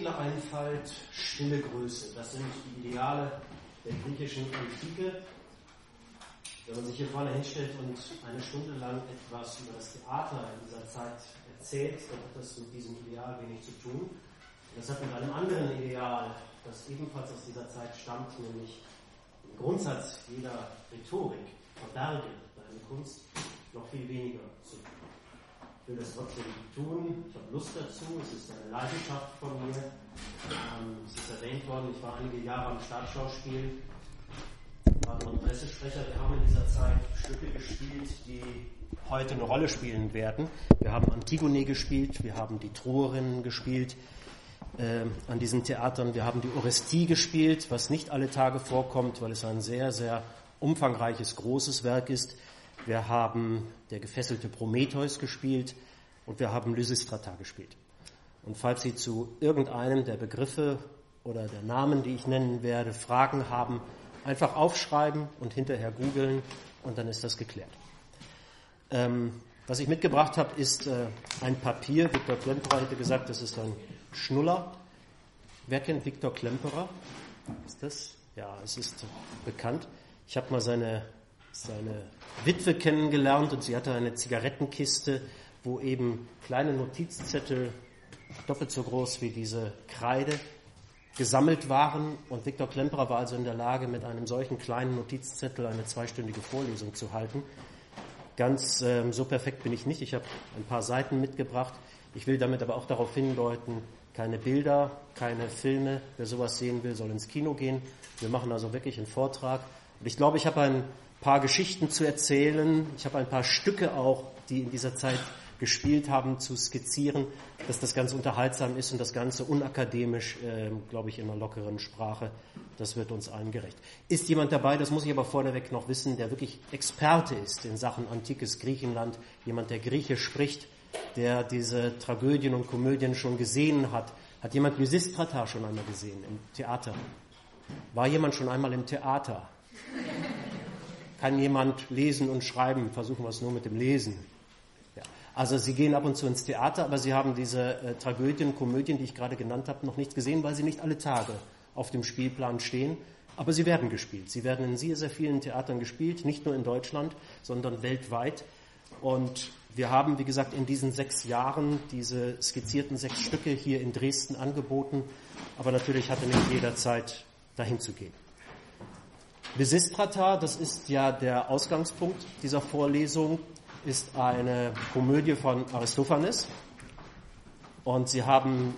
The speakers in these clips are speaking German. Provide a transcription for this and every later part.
edle Einfalt, stille Größe. Das sind die Ideale der griechischen Antike. Wenn man sich hier vorne hinstellt und eine Stunde lang etwas über das Theater in dieser Zeit erzählt, dann hat das mit diesem Ideal wenig zu tun. Und das hat mit einem anderen Ideal, das ebenfalls aus dieser Zeit stammt, nämlich im Grundsatz jeder Rhetorik, Verberge deine Kunst, noch viel weniger zu tun. Ich will das trotzdem tun, ich habe Lust dazu, es ist eine Leidenschaft von mir. Es ist erwähnt worden, ich war einige Jahre am Staatsschauspiel, war ein Pressesprecher. Wir haben in dieser Zeit Stücke gespielt, die heute eine Rolle spielen werden. Wir haben Antigone gespielt, wir haben die Troerinnen gespielt an diesen Theatern, wir haben die Orestie gespielt, was nicht alle Tage vorkommt, weil es ein sehr, sehr umfangreiches, großes Werk ist. Wir haben der gefesselte Prometheus gespielt und wir haben Lysistrata gespielt. Und falls Sie zu irgendeinem der Begriffe oder der Namen, die ich nennen werde, Fragen haben, einfach aufschreiben und hinterher googeln und dann ist das geklärt. Was ich mitgebracht habe, ist ein Papier. Viktor Klemperer hätte gesagt, das ist ein Schnuller. Wer kennt Viktor Klemperer? Ist das? Ja, es ist bekannt. Ich habe mal seine Witwe kennengelernt und sie hatte eine Zigarettenkiste, wo eben kleine Notizzettel, doppelt so groß wie diese Kreide, gesammelt waren. Und Viktor Klemperer war also in der Lage, mit einem solchen kleinen Notizzettel eine 2-stündige Vorlesung zu halten. Ganz so perfekt bin ich nicht. Ich habe ein paar Seiten mitgebracht. Ich will damit aber auch darauf hindeuten, keine Bilder, keine Filme. Wer sowas sehen will, soll ins Kino gehen. Wir machen also wirklich einen Vortrag. Und ich glaube, ich habe ein paar Geschichten zu erzählen. Ich habe ein paar Stücke auch, die in dieser Zeit gespielt haben, zu skizzieren, dass das ganz unterhaltsam ist und das Ganze unakademisch, glaube ich, in einer lockeren Sprache. Das wird uns allen gerecht. Ist jemand dabei, das muss ich aber vorneweg noch wissen, der wirklich Experte ist in Sachen antikes Griechenland, jemand, der Griechisch spricht, der diese Tragödien und Komödien schon gesehen hat. Hat jemand Lysistrata schon einmal gesehen im Theater? War jemand schon einmal im Theater? Kann jemand lesen und schreiben? Versuchen wir es nur mit dem Lesen. Ja. Also Sie gehen ab und zu ins Theater, aber Sie haben diese Tragödien, Komödien, die ich gerade genannt habe, noch nicht gesehen, weil sie nicht alle Tage auf dem Spielplan stehen. Aber sie werden gespielt. Sie werden in sehr, sehr vielen Theatern gespielt, nicht nur in Deutschland, sondern weltweit. Und wir haben, wie gesagt, in diesen 6 Jahren diese skizzierten 6 Stücke hier in Dresden angeboten. Aber natürlich hatte nicht jeder Zeit, dahin zu gehen. Lysistrata, das ist ja der Ausgangspunkt dieser Vorlesung, ist eine Komödie von Aristophanes. Und Sie haben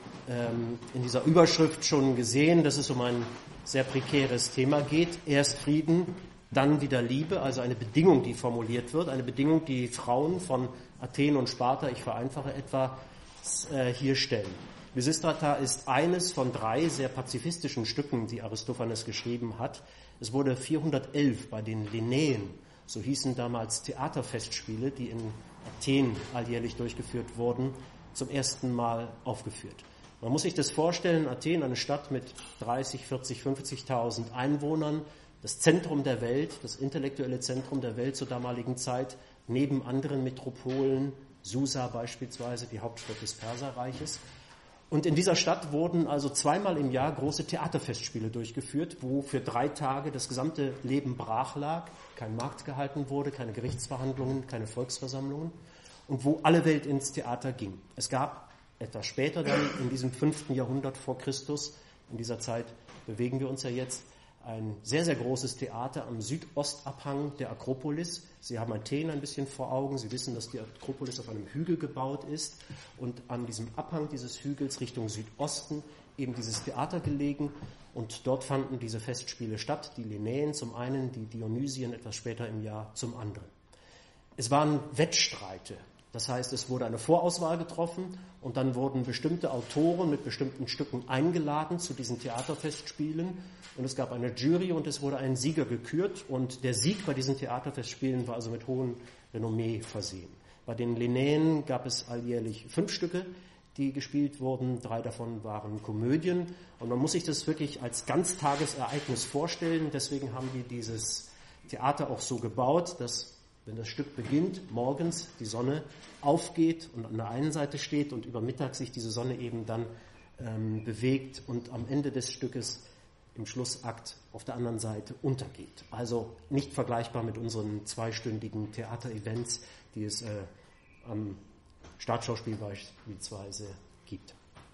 in dieser Überschrift schon gesehen, dass es um ein sehr prekäres Thema geht. Erst Frieden, dann wieder Liebe, also eine Bedingung, die formuliert wird, eine Bedingung, die Frauen von Athen und Sparta, ich vereinfache etwa, hier stellen. Lysistrata ist eines von 3 sehr pazifistischen Stücken, die Aristophanes geschrieben hat. Es wurde 411 bei den Linnaeen, so hießen damals Theaterfestspiele, die in Athen alljährlich durchgeführt wurden, zum ersten Mal aufgeführt. Man muss sich das vorstellen, Athen, eine Stadt mit 30, 40, 50.000 Einwohnern, das Zentrum der Welt, das intellektuelle Zentrum der Welt zur damaligen Zeit, neben anderen Metropolen, Susa beispielsweise, die Hauptstadt des Perserreiches. Und in dieser Stadt wurden also 2-mal im Jahr große Theaterfestspiele durchgeführt, wo für 3 Tage das gesamte Leben brach lag, kein Markt gehalten wurde, keine Gerichtsverhandlungen, keine Volksversammlungen und wo alle Welt ins Theater ging. Es gab etwas später dann, in diesem 5. Jahrhundert vor Christus, in dieser Zeit bewegen wir uns ja jetzt, ein sehr, sehr großes Theater am Südostabhang der Akropolis. Sie haben Athen ein bisschen vor Augen. Sie wissen, dass die Akropolis auf einem Hügel gebaut ist und an diesem Abhang dieses Hügels Richtung Südosten eben dieses Theater gelegen. Und dort fanden diese Festspiele statt, die Linnaeen zum einen, die Dionysien etwas später im Jahr zum anderen. Es waren Wettstreite. Das heißt, es wurde eine Vorauswahl getroffen und dann wurden bestimmte Autoren mit bestimmten Stücken eingeladen zu diesen Theaterfestspielen und es gab eine Jury und es wurde ein Sieger gekürt und der Sieg bei diesen Theaterfestspielen war also mit hohem Renommee versehen. Bei den Linnaeen gab es alljährlich 5 Stücke, die gespielt wurden, 3 davon waren Komödien und man muss sich das wirklich als Ganztagesereignis vorstellen, deswegen haben die dieses Theater auch so gebaut, dass wenn das Stück beginnt, morgens die Sonne aufgeht und an der einen Seite steht und über Mittag sich diese Sonne eben dann bewegt und am Ende des Stückes im Schlussakt auf der anderen Seite untergeht. Also nicht vergleichbar mit unseren zweistündigen Theaterevents, die es am Staatsschauspiel beispielsweise gibt.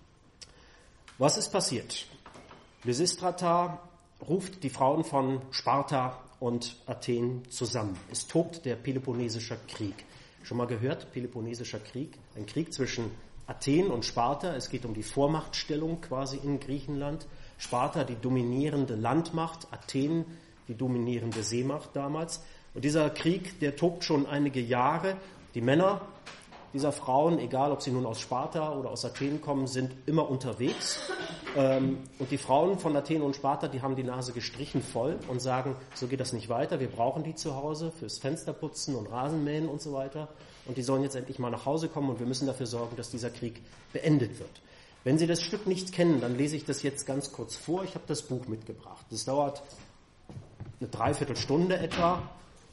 Was ist passiert? Lysistrata ruft die Frauen von Sparta und Athen zusammen. Es tobt der Peloponnesische Krieg. Schon mal gehört, Peloponnesischer Krieg? Ein Krieg zwischen Athen und Sparta. Es geht um die Vormachtstellung quasi in Griechenland. Sparta, die dominierende Landmacht, Athen, die dominierende Seemacht damals. Und dieser Krieg, der tobt schon einige Jahre. Die Männer dieser Frauen, egal ob sie nun aus Sparta oder aus Athen kommen, sind immer unterwegs. Und die Frauen von Athen und Sparta, die haben die Nase gestrichen voll und sagen, so geht das nicht weiter, wir brauchen die zu Hause fürs Fensterputzen und Rasenmähen und so weiter. Und die sollen jetzt endlich mal nach Hause kommen und wir müssen dafür sorgen, dass dieser Krieg beendet wird. Wenn Sie das Stück nicht kennen, dann lese ich das jetzt ganz kurz vor. Ich habe das Buch mitgebracht. Das dauert eine Dreiviertelstunde etwa.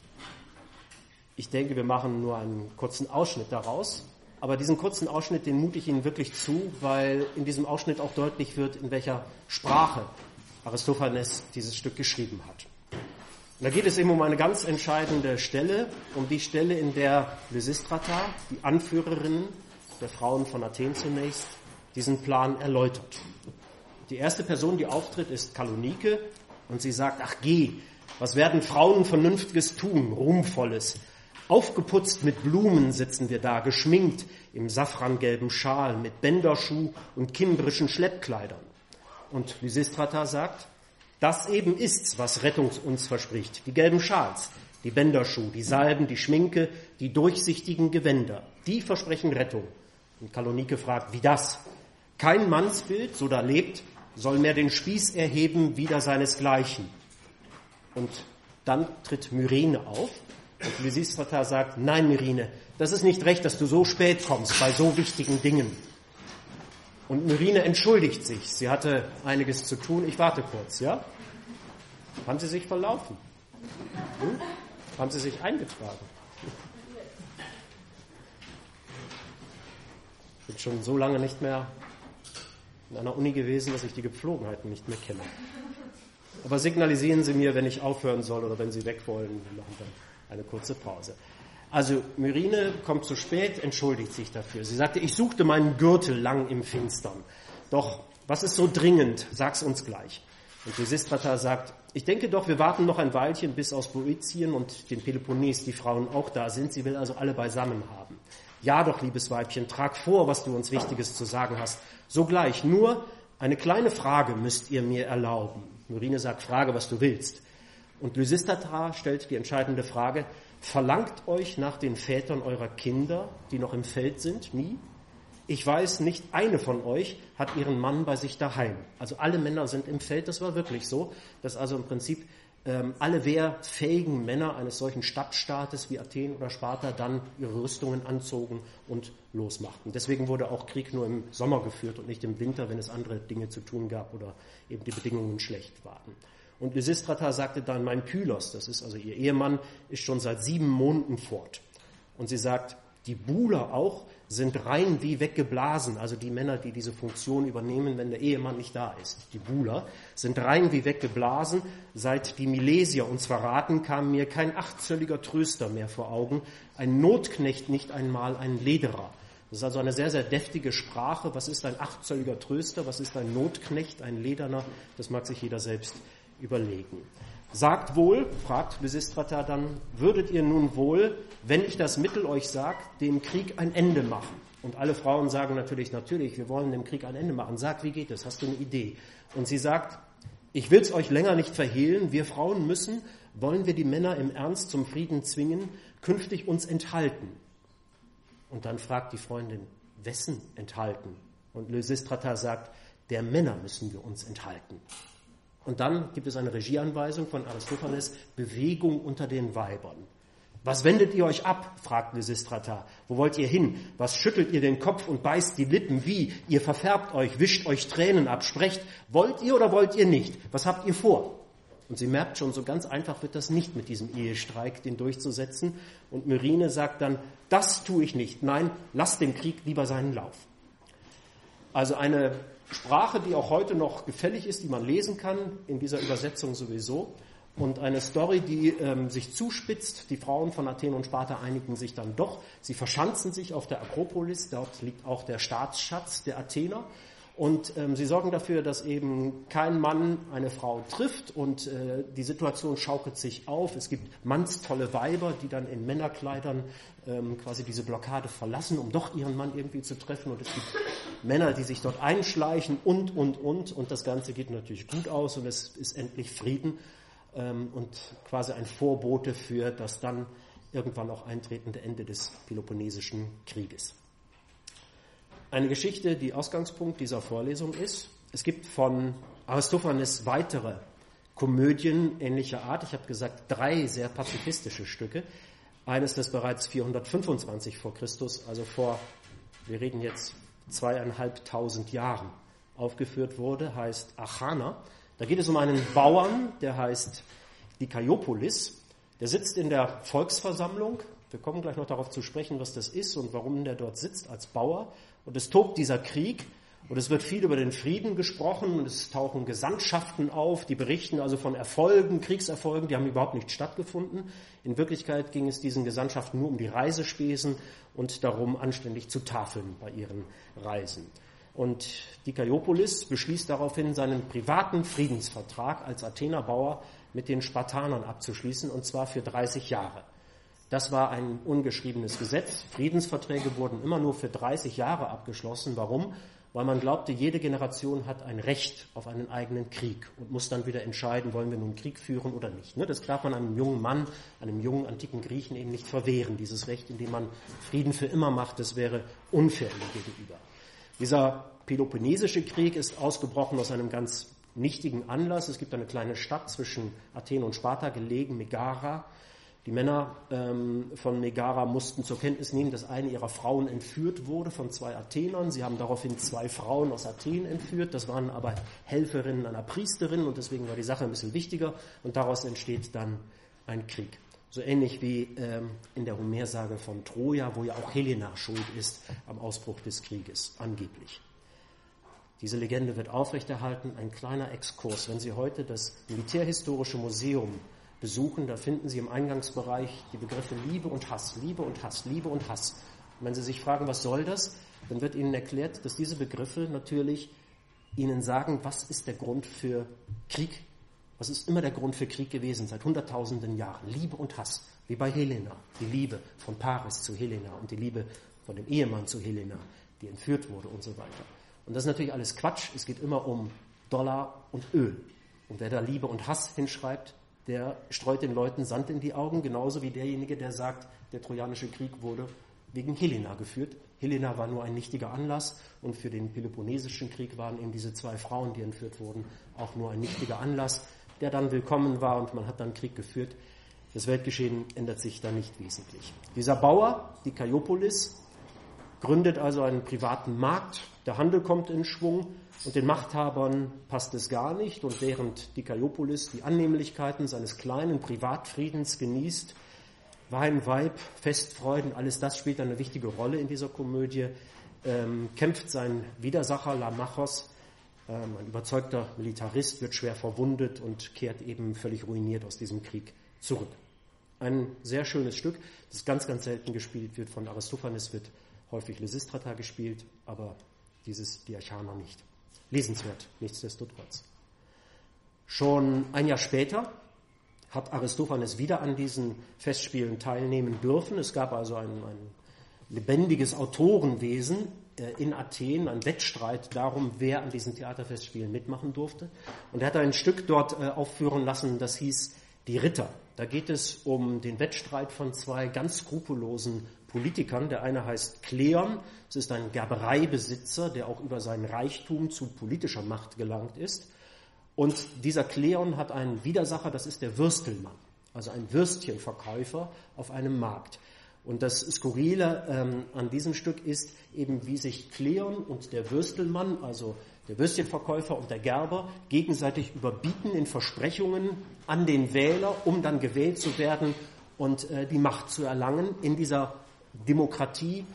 Ich denke, wir machen nur einen kurzen Ausschnitt daraus. Aber diesen kurzen Ausschnitt, den mute ich Ihnen wirklich zu, weil in diesem Ausschnitt auch deutlich wird, in welcher Sprache Aristophanes dieses Stück geschrieben hat. Und da geht es eben um eine ganz entscheidende Stelle, um die Stelle, in der Lysistrata, die Anführerin der Frauen von Athen zunächst, diesen Plan erläutert. Die erste Person, die auftritt, ist Kalonike und sie sagt, ach geh, was werden Frauen Vernünftiges tun, Ruhmvolles? Aufgeputzt mit Blumen sitzen wir da, geschminkt im safrangelben Schal, mit Bänderschuh und kimbrischen Schleppkleidern. Und Lysistrata sagt, das eben ist's, was Rettung uns verspricht. Die gelben Schals, die Bänderschuh, die Salben, die Schminke, die durchsichtigen Gewänder, die versprechen Rettung. Und Kalonike fragt, wie das? Kein Mannsbild, so da lebt, soll mehr den Spieß erheben, wider seinesgleichen. Und dann tritt Myrine auf. Und Lysistrata sagt, nein, Myrine, das ist nicht recht, dass du so spät kommst bei so wichtigen Dingen. Und Myrine entschuldigt sich. Sie hatte einiges zu tun. Ich warte kurz, ja? Haben Sie sich verlaufen? Haben Sie sich eingetragen? Ich bin schon so lange nicht mehr in einer Uni gewesen, dass ich die Gepflogenheiten nicht mehr kenne. Aber signalisieren Sie mir, wenn ich aufhören soll oder wenn Sie weg wollen. Wir machen dann eine kurze Pause. Also Myrine kommt zu spät, entschuldigt sich dafür. Sie sagte, ich suchte meinen Gürtel lang im Finstern. Doch was ist so dringend? Sag's uns gleich. Und Lysistrata sagt, ich denke doch, wir warten noch ein Weilchen, bis aus Boeotien und dem Peloponnes die Frauen auch da sind. Sie will also alle beisammen haben. Ja doch, liebes Weibchen, trag vor, was du uns Wichtiges zu sagen hast. Sogleich, nur eine kleine Frage müsst ihr mir erlauben. Myrine sagt, frage, was du willst. Und Lysistrata stellt die entscheidende Frage, verlangt euch nach den Vätern eurer Kinder, die noch im Feld sind, nie? Ich weiß, nicht eine von euch hat ihren Mann bei sich daheim. Also alle Männer sind im Feld, das war wirklich so, dass also im Prinzip alle wehrfähigen Männer eines solchen Stadtstaates wie Athen oder Sparta dann ihre Rüstungen anzogen und losmachten. Deswegen wurde auch Krieg nur im Sommer geführt und nicht im Winter, wenn es andere Dinge zu tun gab oder eben die Bedingungen schlecht waren. Und Lysistrata sagte dann, mein Pylos, das ist also ihr Ehemann, ist schon seit 7 Monaten fort. Und sie sagt, die Buhler auch sind rein wie weggeblasen, also die Männer, die diese Funktion übernehmen, wenn der Ehemann nicht da ist. Die Buhler sind rein wie weggeblasen. Seit die Milesier uns verraten, kam mir kein 8-zölliger Tröster mehr vor Augen, ein Notknecht, nicht einmal ein Lederer. Das ist also eine sehr, sehr deftige Sprache. Was ist ein 8-zölliger Tröster? Was ist ein Notknecht, ein Lederner? Das mag sich jeder selbst überlegen. Sagt wohl, fragt Lysistrata dann, würdet ihr nun wohl, wenn ich das Mittel euch sag, dem Krieg ein Ende machen? Und alle Frauen sagen natürlich, wir wollen dem Krieg ein Ende machen. Sagt, wie geht es? Hast du eine Idee? Und sie sagt, ich will es euch länger nicht verhehlen, wir Frauen müssen, wollen wir die Männer im Ernst zum Frieden zwingen, künftig uns enthalten. Und dann fragt die Freundin, wessen enthalten? Und Lysistrata sagt, der Männer müssen wir uns enthalten. Und dann gibt es eine Regieanweisung von Aristophanes, Bewegung unter den Weibern. Was wendet ihr euch ab? Fragt Lysistrata. Wo wollt ihr hin? Was schüttelt ihr den Kopf und beißt die Lippen? Wie? Ihr verfärbt euch, wischt euch Tränen ab, sprecht, wollt ihr oder wollt ihr nicht? Was habt ihr vor? Und sie merkt schon, so ganz einfach wird das nicht mit diesem Ehestreik, den durchzusetzen. Und Myrine sagt dann, das tue ich nicht. Nein, lasst dem Krieg lieber seinen Lauf. Also eine Sprache, die auch heute noch gefällig ist, die man lesen kann, in dieser Übersetzung sowieso. Und eine Story, die sich zuspitzt. Die Frauen von Athen und Sparta einigen sich dann doch. Sie verschanzen sich auf der Akropolis. Dort liegt auch der Staatsschatz der Athener. Und sie sorgen dafür, dass eben kein Mann eine Frau trifft. Und die Situation schaukelt sich auf. Es gibt mannstolle Weiber, die dann in Männerkleidern quasi diese Blockade verlassen, um doch ihren Mann irgendwie zu treffen. Und es gibt Männer, die sich dort einschleichen und. Und das Ganze geht natürlich gut aus und es ist endlich Frieden. Und quasi ein Vorbote für das dann irgendwann auch eintretende Ende des Peloponnesischen Krieges. Eine Geschichte, die Ausgangspunkt dieser Vorlesung ist. Es gibt von Aristophanes weitere Komödien ähnlicher Art. Ich habe gesagt, 3 sehr pazifistische Stücke. Eines, das bereits 425 vor Christus, also wir reden jetzt 2.500 Jahren, aufgeführt wurde, heißt Achana. Da geht es um einen Bauern, der heißt Dikaiopolis. Der sitzt in der Volksversammlung. Wir kommen gleich noch darauf zu sprechen, was das ist und warum der dort sitzt als Bauer. Und es tobt dieser Krieg und es wird viel über den Frieden gesprochen und es tauchen Gesandtschaften auf, die berichten also von Erfolgen, Kriegserfolgen, die haben überhaupt nicht stattgefunden. In Wirklichkeit ging es diesen Gesandtschaften nur um die Reisespesen und darum, anständig zu tafeln bei ihren Reisen. Und Dikaiopolis beschließt daraufhin, seinen privaten Friedensvertrag als Athener Bauer mit den Spartanern abzuschließen, und zwar für 30 Jahre. Das war ein ungeschriebenes Gesetz. Friedensverträge wurden immer nur für 30 Jahre abgeschlossen. Warum? Weil man glaubte, jede Generation hat ein Recht auf einen eigenen Krieg und muss dann wieder entscheiden, wollen wir nun Krieg führen oder nicht. Das darf man einem jungen Mann, einem jungen antiken Griechen eben nicht verwehren, dieses Recht, indem man Frieden für immer macht. Das wäre unfair ihm gegenüber. Dieser Peloponnesische Krieg ist ausgebrochen aus einem ganz nichtigen Anlass. Es gibt eine kleine Stadt zwischen Athen und Sparta, gelegen, Megara. Die Männer von Megara mussten zur Kenntnis nehmen, dass eine ihrer Frauen entführt wurde von 2 Athenern. Sie haben daraufhin 2 Frauen aus Athen entführt. Das waren aber Helferinnen einer Priesterin und deswegen war die Sache ein bisschen wichtiger. Und daraus entsteht dann ein Krieg. So ähnlich wie in der Homersage von Troja, wo ja auch Helena schuld ist am Ausbruch des Krieges, angeblich. Diese Legende wird aufrechterhalten. Ein kleiner Exkurs. Wenn Sie heute das Militärhistorische Museum besuchen, da finden Sie im Eingangsbereich die Begriffe Liebe und Hass, Liebe und Hass, Liebe und Hass. Und wenn Sie sich fragen, was soll das, dann wird Ihnen erklärt, dass diese Begriffe natürlich Ihnen sagen, was ist der Grund für Krieg. Was ist immer der Grund für Krieg gewesen, seit Hunderttausenden Jahren? Liebe und Hass, wie bei Helena. Die Liebe von Paris zu Helena und die Liebe von dem Ehemann zu Helena, die entführt wurde und so weiter. Und das ist natürlich alles Quatsch. Es geht immer um Dollar und Öl. Und wer da Liebe und Hass hinschreibt, der streut den Leuten Sand in die Augen, genauso wie derjenige, der sagt, der Trojanische Krieg wurde wegen Helena geführt. Helena war nur ein nichtiger Anlass und für den Peloponnesischen Krieg waren eben diese 2 Frauen, die entführt wurden, auch nur ein nichtiger Anlass, der dann willkommen war und man hat dann Krieg geführt. Das Weltgeschehen ändert sich da nicht wesentlich. Dieser Bauer, Dikaiopolis, gründet also einen privaten Markt. Der Handel kommt in Schwung und den Machthabern passt es gar nicht. Und während Dikaiopolis die Annehmlichkeiten seines kleinen Privatfriedens genießt, Wein, Weib, Festfreuden, alles das spielt eine wichtige Rolle in dieser Komödie, kämpft sein Widersacher Lamachos, ein überzeugter Militarist, wird schwer verwundet und kehrt eben völlig ruiniert aus diesem Krieg zurück. Ein sehr schönes Stück, das ganz, ganz selten gespielt wird. Von Aristophanes wird häufig Lysistrata gespielt, aber dieses Diachana nicht. Lesenswert, nichtsdestotrotz. Schon ein Jahr später hat Aristophanes wieder an diesen Festspielen teilnehmen dürfen. Es gab also ein lebendiges Autorenwesen in Athen, ein Wettstreit darum, wer an diesen Theaterfestspielen mitmachen durfte. Und er hat ein Stück dort aufführen lassen, das hieß Die Ritter. Da geht es um den Wettstreit von 2 ganz skrupellosen Politikern. Der eine heißt Kleon, es ist ein Gerbereibesitzer, der auch über sein Reichtum zu politischer Macht gelangt ist. Und dieser Kleon hat einen Widersacher, das ist der Würstelmann, also ein Würstchenverkäufer auf einem Markt. Und das Skurrile an diesem Stück ist eben, wie sich Kleon und der Würstelmann, also der Würstchenverkäufer und der Gerber, gegenseitig überbieten in Versprechungen an den Wähler, um dann gewählt zu werden und die Macht zu erlangen in dieser Demokratie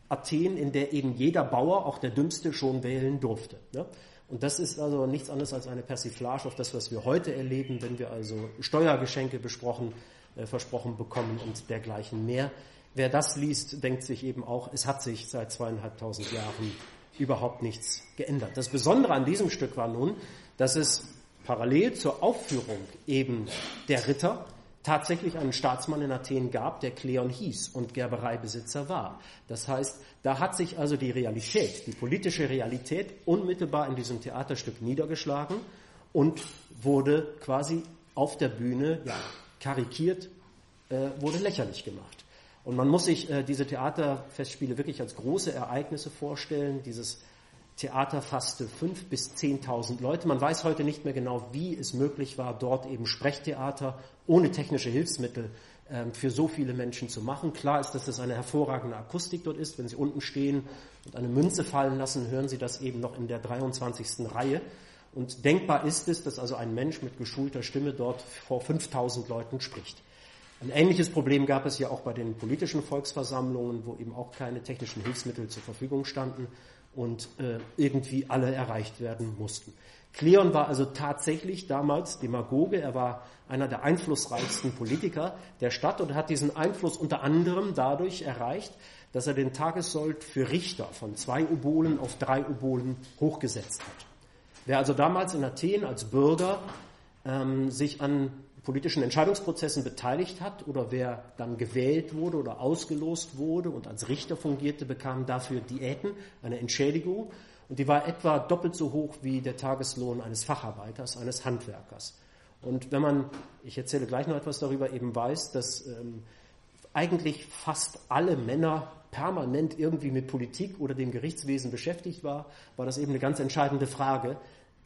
Athen, in der eben jeder Bauer, auch der Dümmste, schon wählen durfte. Ne? Und das ist also nichts anderes als eine Persiflage auf das, was wir heute erleben, wenn wir also Steuergeschenke versprochen bekommen und dergleichen mehr. Wer das liest, denkt sich eben auch, es hat sich seit 2500 Jahren überhaupt nichts geändert. Das Besondere an diesem Stück war nun, dass es parallel zur Aufführung eben der Ritter tatsächlich einen Staatsmann in Athen gab, der Kleon hieß und Gerbereibesitzer war. Das heißt, da hat sich also die Realität, die politische Realität unmittelbar in diesem Theaterstück niedergeschlagen und wurde quasi auf der Bühne karikiert, wurde lächerlich gemacht. Und man muss sich diese Theaterfestspiele wirklich als große Ereignisse vorstellen. Dieses Theater fasste 5.000 bis 10.000 Leute. Man weiß heute nicht mehr genau, wie es möglich war, dort eben Sprechtheater ohne technische Hilfsmittel für so viele Menschen zu machen. Klar ist, dass das eine hervorragende Akustik dort ist. Wenn Sie unten stehen und eine Münze fallen lassen, hören Sie das eben noch in der 23. Reihe. Und denkbar ist es, dass also ein Mensch mit geschulter Stimme dort vor 5.000 Leuten spricht. Ein ähnliches Problem gab es ja auch bei den politischen Volksversammlungen, wo eben auch keine technischen Hilfsmittel zur Verfügung standen und irgendwie alle erreicht werden mussten. Kleon war also tatsächlich damals Demagoge, er war einer der einflussreichsten Politiker der Stadt und hat diesen Einfluss unter anderem dadurch erreicht, dass er den Tagessold für Richter von 2 Obolen auf 3 Obolen hochgesetzt hat. Wer also damals in Athen als Bürger sich an politischen Entscheidungsprozessen beteiligt hat oder wer dann gewählt wurde oder ausgelost wurde und als Richter fungierte, bekam dafür Diäten, eine Entschädigung, und die war etwa doppelt so hoch wie der Tageslohn eines Facharbeiters, eines Handwerkers. Und wenn man, ich erzähle gleich noch etwas darüber, eben weiß, dass eigentlich fast alle Männer permanent irgendwie mit Politik oder dem Gerichtswesen beschäftigt war das eben eine ganz entscheidende Frage,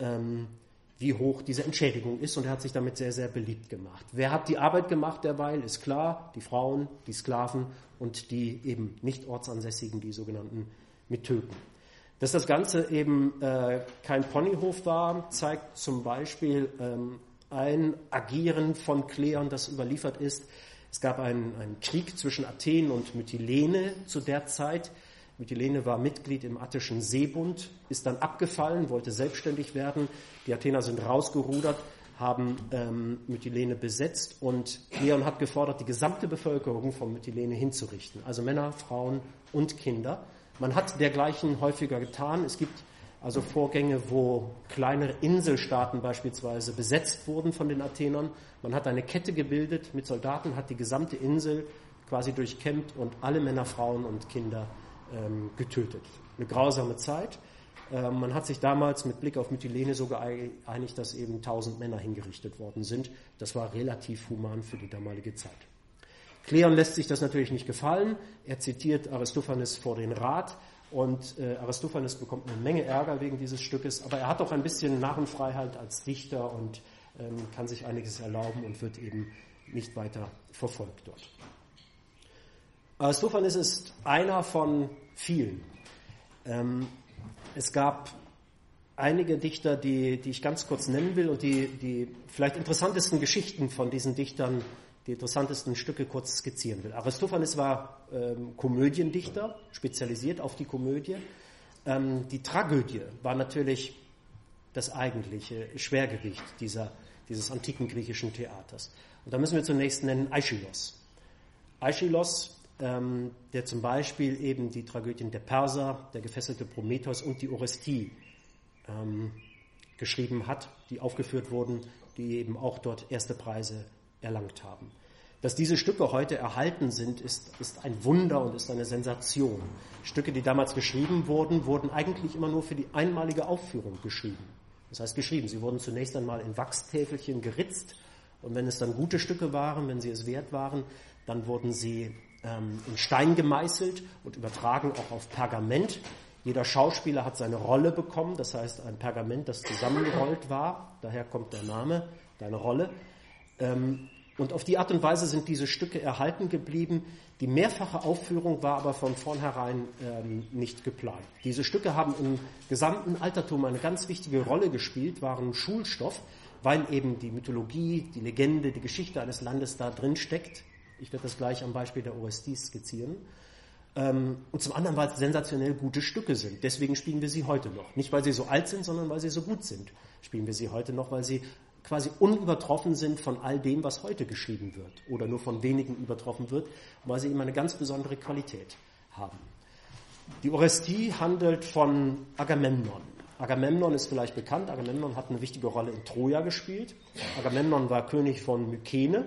wie hoch diese Entschädigung ist, und er hat sich damit sehr, sehr beliebt gemacht. Wer hat die Arbeit gemacht derweil, ist klar, die Frauen, die Sklaven und die eben nicht Ortsansässigen, die sogenannten Metöken. Dass das Ganze eben kein Ponyhof war, zeigt zum Beispiel ein Agieren von Kleon, das überliefert ist. Es gab einen Krieg zwischen Athen und Mytilene zu der Zeit. Mytilene war Mitglied im Attischen Seebund, ist dann abgefallen, wollte selbstständig werden. Die Athener sind rausgerudert, haben Mytilene besetzt, und Kleon hat gefordert, die gesamte Bevölkerung von Mytilene hinzurichten, also Männer, Frauen und Kinder. Man hat dergleichen häufiger getan. Es gibt also Vorgänge, wo kleinere Inselstaaten beispielsweise besetzt wurden von den Athenern. Man hat eine Kette gebildet mit Soldaten, hat die gesamte Insel quasi durchkämmt und alle Männer, Frauen und Kinder getötet. Eine grausame Zeit. Man hat sich damals mit Blick auf Mytilene so geeinigt, dass eben 1000 Männer hingerichtet worden sind. Das war relativ human für die damalige Zeit. Kleon lässt sich das natürlich nicht gefallen. Er zitiert Aristophanes vor den Rat, und Aristophanes bekommt eine Menge Ärger wegen dieses Stückes, aber er hat auch ein bisschen Narrenfreiheit als Dichter und kann sich einiges erlauben und wird eben nicht weiter verfolgt dort. Aristophanes ist einer von vielen. Es gab einige Dichter, die ich ganz kurz nennen will und die vielleicht interessantesten Geschichten von diesen Dichtern, die interessantesten Stücke kurz skizzieren will. Aristophanes war Komödiendichter, spezialisiert auf die Komödie. Die Tragödie war natürlich das eigentliche Schwergewicht dieses antiken griechischen Theaters. Und da müssen wir zunächst nennen Aeschylos. Aeschylos, der zum Beispiel eben die Tragödien der Perser, der gefesselte Prometheus und die Orestie geschrieben hat, die aufgeführt wurden, die eben auch dort erste Preise erlangt haben. Dass diese Stücke heute erhalten sind, ist ein Wunder und ist eine Sensation. Stücke, die damals geschrieben wurden, wurden eigentlich immer nur für die einmalige Aufführung geschrieben. Das heißt geschrieben, sie wurden zunächst einmal in Wachstäfelchen geritzt, und wenn es dann gute Stücke waren, wenn sie es wert waren, dann wurden sie in Stein gemeißelt und übertragen auch auf Pergament. Jeder Schauspieler hat seine Rolle bekommen, das heißt ein Pergament, das zusammengerollt war, daher kommt der Name, deine Rolle. Und auf die Art und Weise sind diese Stücke erhalten geblieben. Die mehrfache Aufführung war aber von vornherein nicht geplant. Diese Stücke haben im gesamten Altertum eine ganz wichtige Rolle gespielt, waren Schulstoff, weil eben die Mythologie, die Legende, die Geschichte eines Landes da drin steckt. Ich werde das gleich am Beispiel der Orestie skizzieren. Und zum anderen, weil es sensationell gute Stücke sind. Deswegen spielen wir sie heute noch. Nicht, weil sie so alt sind, sondern weil sie so gut sind. Spielen wir sie heute noch, weil sie quasi unübertroffen sind von all dem, was heute geschrieben wird. Oder nur von wenigen übertroffen wird, weil sie eben eine ganz besondere Qualität haben. Die Orestie handelt von Agamemnon. Agamemnon ist vielleicht bekannt. Agamemnon hat eine wichtige Rolle in Troja gespielt. Agamemnon war König von Mykene.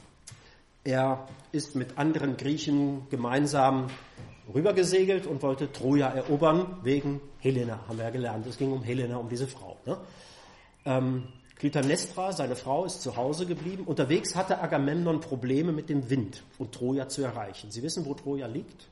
Er ist mit anderen Griechen gemeinsam rübergesegelt und wollte Troja erobern wegen Helena, haben wir ja gelernt. Es ging um Helena, um diese Frau. Ne? Klytämnestra, seine Frau, ist zu Hause geblieben. Unterwegs hatte Agamemnon Probleme mit dem Wind und Troja zu erreichen. Sie wissen, wo Troja liegt?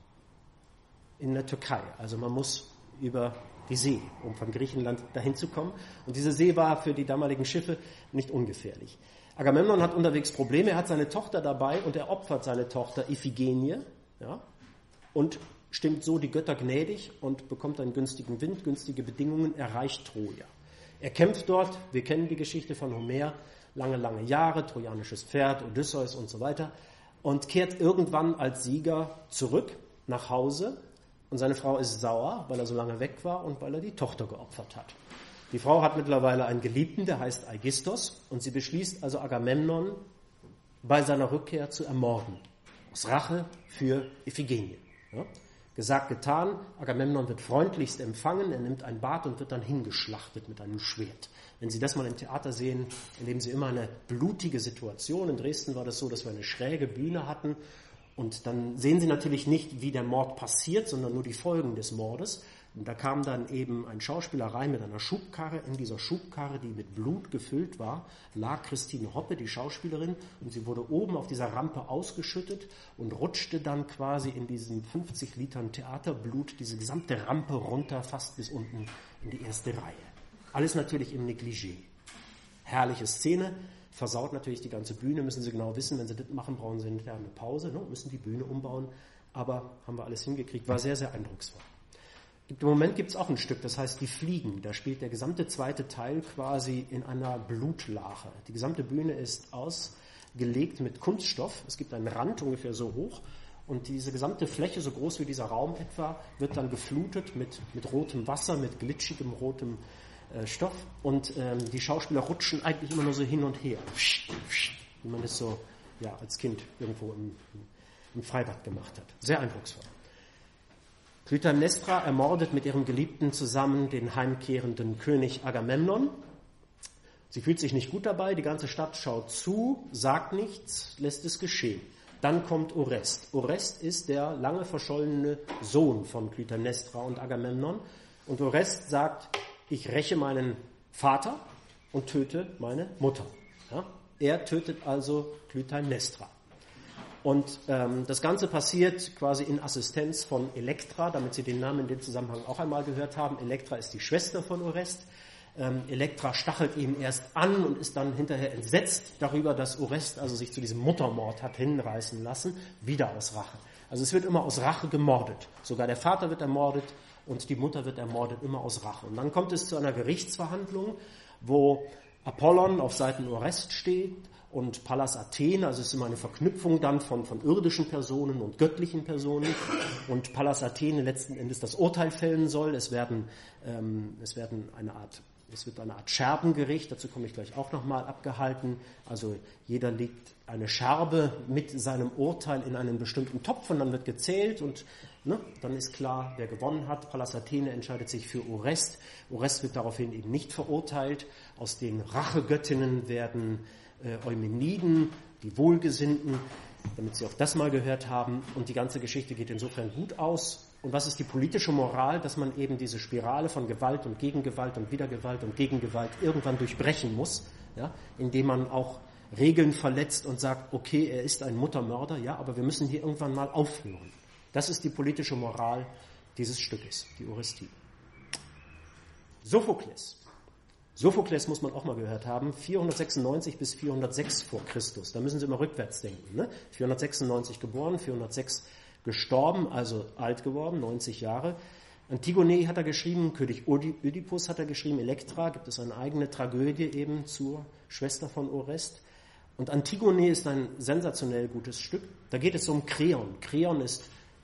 In der Türkei. Also man muss über die See, um von Griechenland dahin zu kommen. Und diese See war für die damaligen Schiffe nicht ungefährlich. Agamemnon hat unterwegs Probleme, er hat seine Tochter dabei und er opfert seine Tochter Iphigenie, ja, und stimmt so die Götter gnädig und bekommt einen günstigen Wind, günstige Bedingungen, erreicht Troja. Er kämpft dort, wir kennen die Geschichte von Homer, lange, lange Jahre, trojanisches Pferd, Odysseus und so weiter, und kehrt irgendwann als Sieger zurück nach Hause und seine Frau ist sauer, weil er so lange weg war und weil er die Tochter geopfert hat. Die Frau hat mittlerweile einen Geliebten, der heißt Aigisthos, und sie beschließt also Agamemnon bei seiner Rückkehr zu ermorden. Aus Rache für Iphigenie. Ja? Gesagt, getan, Agamemnon wird freundlichst empfangen, er nimmt ein Bad und wird dann hingeschlachtet mit einem Schwert. Wenn Sie das mal im Theater sehen, erleben Sie immer eine blutige Situation. In Dresden war das so, dass wir eine schräge Bühne hatten und dann sehen Sie natürlich nicht, wie der Mord passiert, sondern nur die Folgen des Mordes. Und da kam dann eben ein Schauspieler rein mit einer Schubkarre. In dieser Schubkarre, die mit Blut gefüllt war, lag Christine Hoppe, die Schauspielerin, und sie wurde oben auf dieser Rampe ausgeschüttet und rutschte dann quasi in diesen 50 Litern Theaterblut diese gesamte Rampe runter, fast bis unten in die erste Reihe. Alles natürlich im Negligé. Herrliche Szene, versaut natürlich die ganze Bühne, müssen Sie genau wissen, wenn Sie das machen, brauchen Sie hinterher eine Pause, ne? Müssen die Bühne umbauen, aber haben wir alles hingekriegt, war sehr, sehr eindrucksvoll. Im Moment gibt es auch ein Stück, das heißt Die Fliegen. Da spielt der gesamte zweite Teil quasi in einer Blutlache. Die gesamte Bühne ist ausgelegt mit Kunststoff. Es gibt einen Rand ungefähr so hoch und diese gesamte Fläche, so groß wie dieser Raum etwa, wird dann geflutet mit rotem Wasser, mit glitschigem rotem Stoff. Und die Schauspieler rutschen eigentlich immer nur so hin und her, wie man das so als Kind irgendwo im Freibad gemacht hat. Sehr eindrucksvoll. Klytämnestra ermordet mit ihrem Geliebten zusammen den heimkehrenden König Agamemnon. Sie fühlt sich nicht gut dabei, die ganze Stadt schaut zu, sagt nichts, lässt es geschehen. Dann kommt Orest. Orest ist der lange verschollene Sohn von Klytämnestra und Agamemnon. Und Orest sagt, ich räche meinen Vater und töte meine Mutter. Ja? Er tötet also Klytämnestra. Und das Ganze passiert quasi in Assistenz von Elektra, damit Sie den Namen in dem Zusammenhang auch einmal gehört haben. Elektra ist die Schwester von Orest. Elektra stachelt ihn erst an und ist dann hinterher entsetzt darüber, dass Orest also sich zu diesem Muttermord hat hinreißen lassen, wieder aus Rache. Also es wird immer aus Rache gemordet. Sogar der Vater wird ermordet und die Mutter wird ermordet, immer aus Rache. Und dann kommt es zu einer Gerichtsverhandlung, wo Apollon auf Seiten Orest steht und Pallas Athen, also es ist immer eine Verknüpfung dann von irdischen Personen und göttlichen Personen, und Pallas Athen letzten Endes das Urteil fällen soll. Es wird eine Art Scherbengericht, dazu komme ich gleich auch nochmal, abgehalten. Also jeder legt eine Scherbe mit seinem Urteil in einen bestimmten Topf und dann wird gezählt und dann ist klar, wer gewonnen hat. Pallas Athene entscheidet sich für Orest. Orest wird daraufhin eben nicht verurteilt. Aus den Rachegöttinnen werden Eumeniden, die Wohlgesinnten, damit Sie auch das mal gehört haben. Und die ganze Geschichte geht insofern gut aus. Und was ist die politische Moral? Dass man eben diese Spirale von Gewalt und Gegengewalt und Wiedergewalt und Gegengewalt irgendwann durchbrechen muss, ja, indem man auch Regeln verletzt und sagt, okay, er ist ein Muttermörder, ja, aber wir müssen hier irgendwann mal aufhören. Das ist die politische Moral dieses Stückes, die Orestie. Sophokles. Sophokles muss man auch mal gehört haben, 496 bis 406 vor Christus. Da müssen Sie immer rückwärts denken. Ne? 496 geboren, 406 gestorben, also alt geworden, 90 Jahre. Antigone hat er geschrieben, König Ödipus hat er geschrieben, Elektra, gibt es eine eigene Tragödie eben zur Schwester von Orest. Und Antigone ist ein sensationell gutes Stück. Da geht es um Kreon. Kreon ist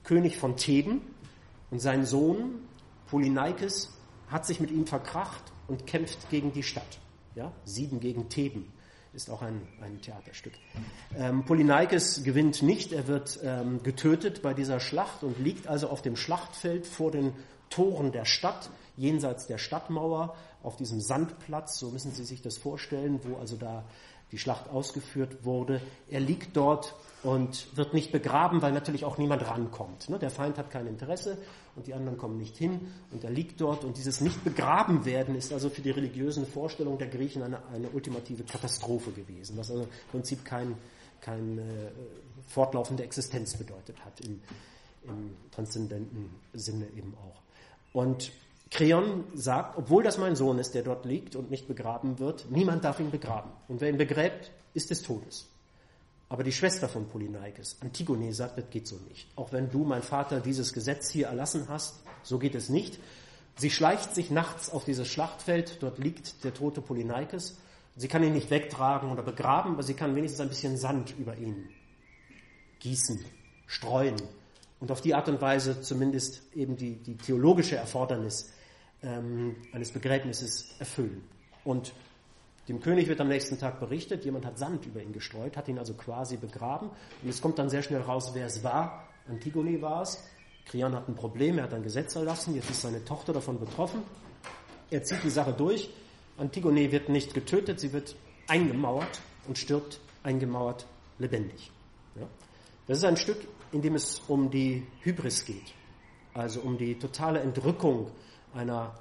König von Theben, und sein Sohn Polyneikes hat sich mit ihm verkracht und kämpft gegen die Stadt. Ja? 7 gegen Theben ist auch ein Theaterstück. Polyneikes gewinnt nicht, er wird getötet bei dieser Schlacht und liegt also auf dem Schlachtfeld vor den Toren der Stadt, jenseits der Stadtmauer, auf diesem Sandplatz, so müssen Sie sich das vorstellen, wo also da die Schlacht ausgeführt wurde. Er liegt dort und wird nicht begraben, weil natürlich auch niemand rankommt. Der Feind hat kein Interesse und die anderen kommen nicht hin und er liegt dort. Und dieses Nicht-Begraben-Werden ist also für die religiösen Vorstellungen der Griechen eine ultimative Katastrophe gewesen, was also im Prinzip keine fortlaufende Existenz bedeutet hat, im transzendenten Sinne eben auch. Und Kreon sagt, obwohl das mein Sohn ist, der dort liegt und nicht begraben wird, niemand darf ihn begraben. Und wer ihn begräbt, ist des Todes. Aber die Schwester von Polyneikes, Antigone, sagt, das geht so nicht. Auch wenn du, mein Vater, dieses Gesetz hier erlassen hast, so geht es nicht. Sie schleicht sich nachts auf dieses Schlachtfeld, dort liegt der tote Polyneikes. Sie kann ihn nicht wegtragen oder begraben, aber sie kann wenigstens ein bisschen Sand über ihn gießen, streuen und auf die Art und Weise zumindest eben die theologische Erfordernis eines Begräbnisses erfüllen. Und dem König wird am nächsten Tag berichtet, jemand hat Sand über ihn gestreut, hat ihn also quasi begraben. Und es kommt dann sehr schnell raus, wer es war. Antigone war es. Kreon hat ein Problem, er hat ein Gesetz erlassen, jetzt ist seine Tochter davon betroffen. Er zieht die Sache durch. Antigone wird nicht getötet, sie wird eingemauert und stirbt eingemauert lebendig. Ja? Das ist ein Stück, in dem es um die Hybris geht, also um die totale Entrückung einer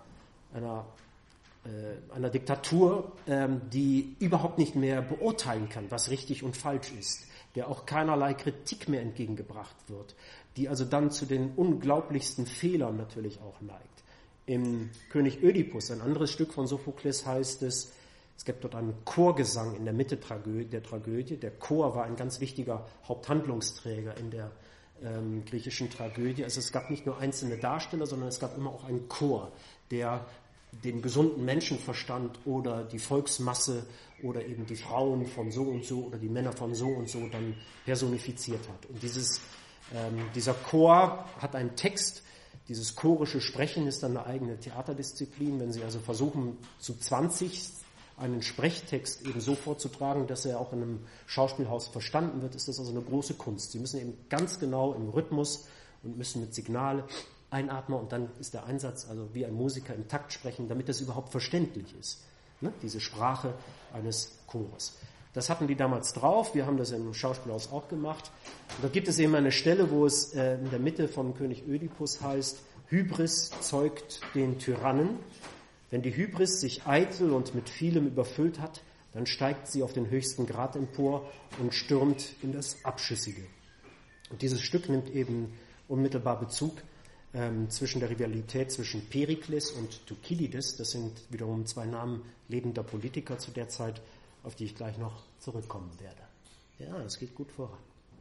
Diktatur, die überhaupt nicht mehr beurteilen kann, was richtig und falsch ist, der auch keinerlei Kritik mehr entgegengebracht wird, die also dann zu den unglaublichsten Fehlern natürlich auch neigt. Im König Ödipus, ein anderes Stück von Sophokles, heißt es gibt dort einen Chorgesang in der Mitte der Tragödie. Der Chor war ein ganz wichtiger Haupthandlungsträger in der griechischen Tragödie. Also es gab nicht nur einzelne Darsteller, sondern es gab immer auch einen Chor, der den gesunden Menschenverstand oder die Volksmasse oder eben die Frauen von so und so oder die Männer von so und so dann personifiziert hat. Und dieser Chor hat einen Text. Dieses chorische Sprechen ist dann eine eigene Theaterdisziplin. Wenn Sie also versuchen, zu 20 einen Sprechtext eben so vorzutragen, dass er auch in einem Schauspielhaus verstanden wird, ist das also eine große Kunst. Sie müssen eben ganz genau im Rhythmus und müssen mit Signal einatmen und dann ist der Einsatz, also wie ein Musiker im Takt sprechen, damit das überhaupt verständlich ist, diese Sprache eines Chores. Das hatten die damals drauf, wir haben das im Schauspielhaus auch gemacht. Und da gibt es eben eine Stelle, wo es in der Mitte von König Ödipus heißt, Hybris zeugt den Tyrannen. Wenn die Hybris sich eitel und mit vielem überfüllt hat, dann steigt sie auf den höchsten Grad empor und stürmt in das Abschüssige. Und dieses Stück nimmt eben unmittelbar Bezug zwischen der Rivalität zwischen Perikles und Thukydides. Das sind wiederum 2 Namen lebender Politiker zu der Zeit, auf die ich gleich noch zurückkommen werde. Ja, es geht gut voran.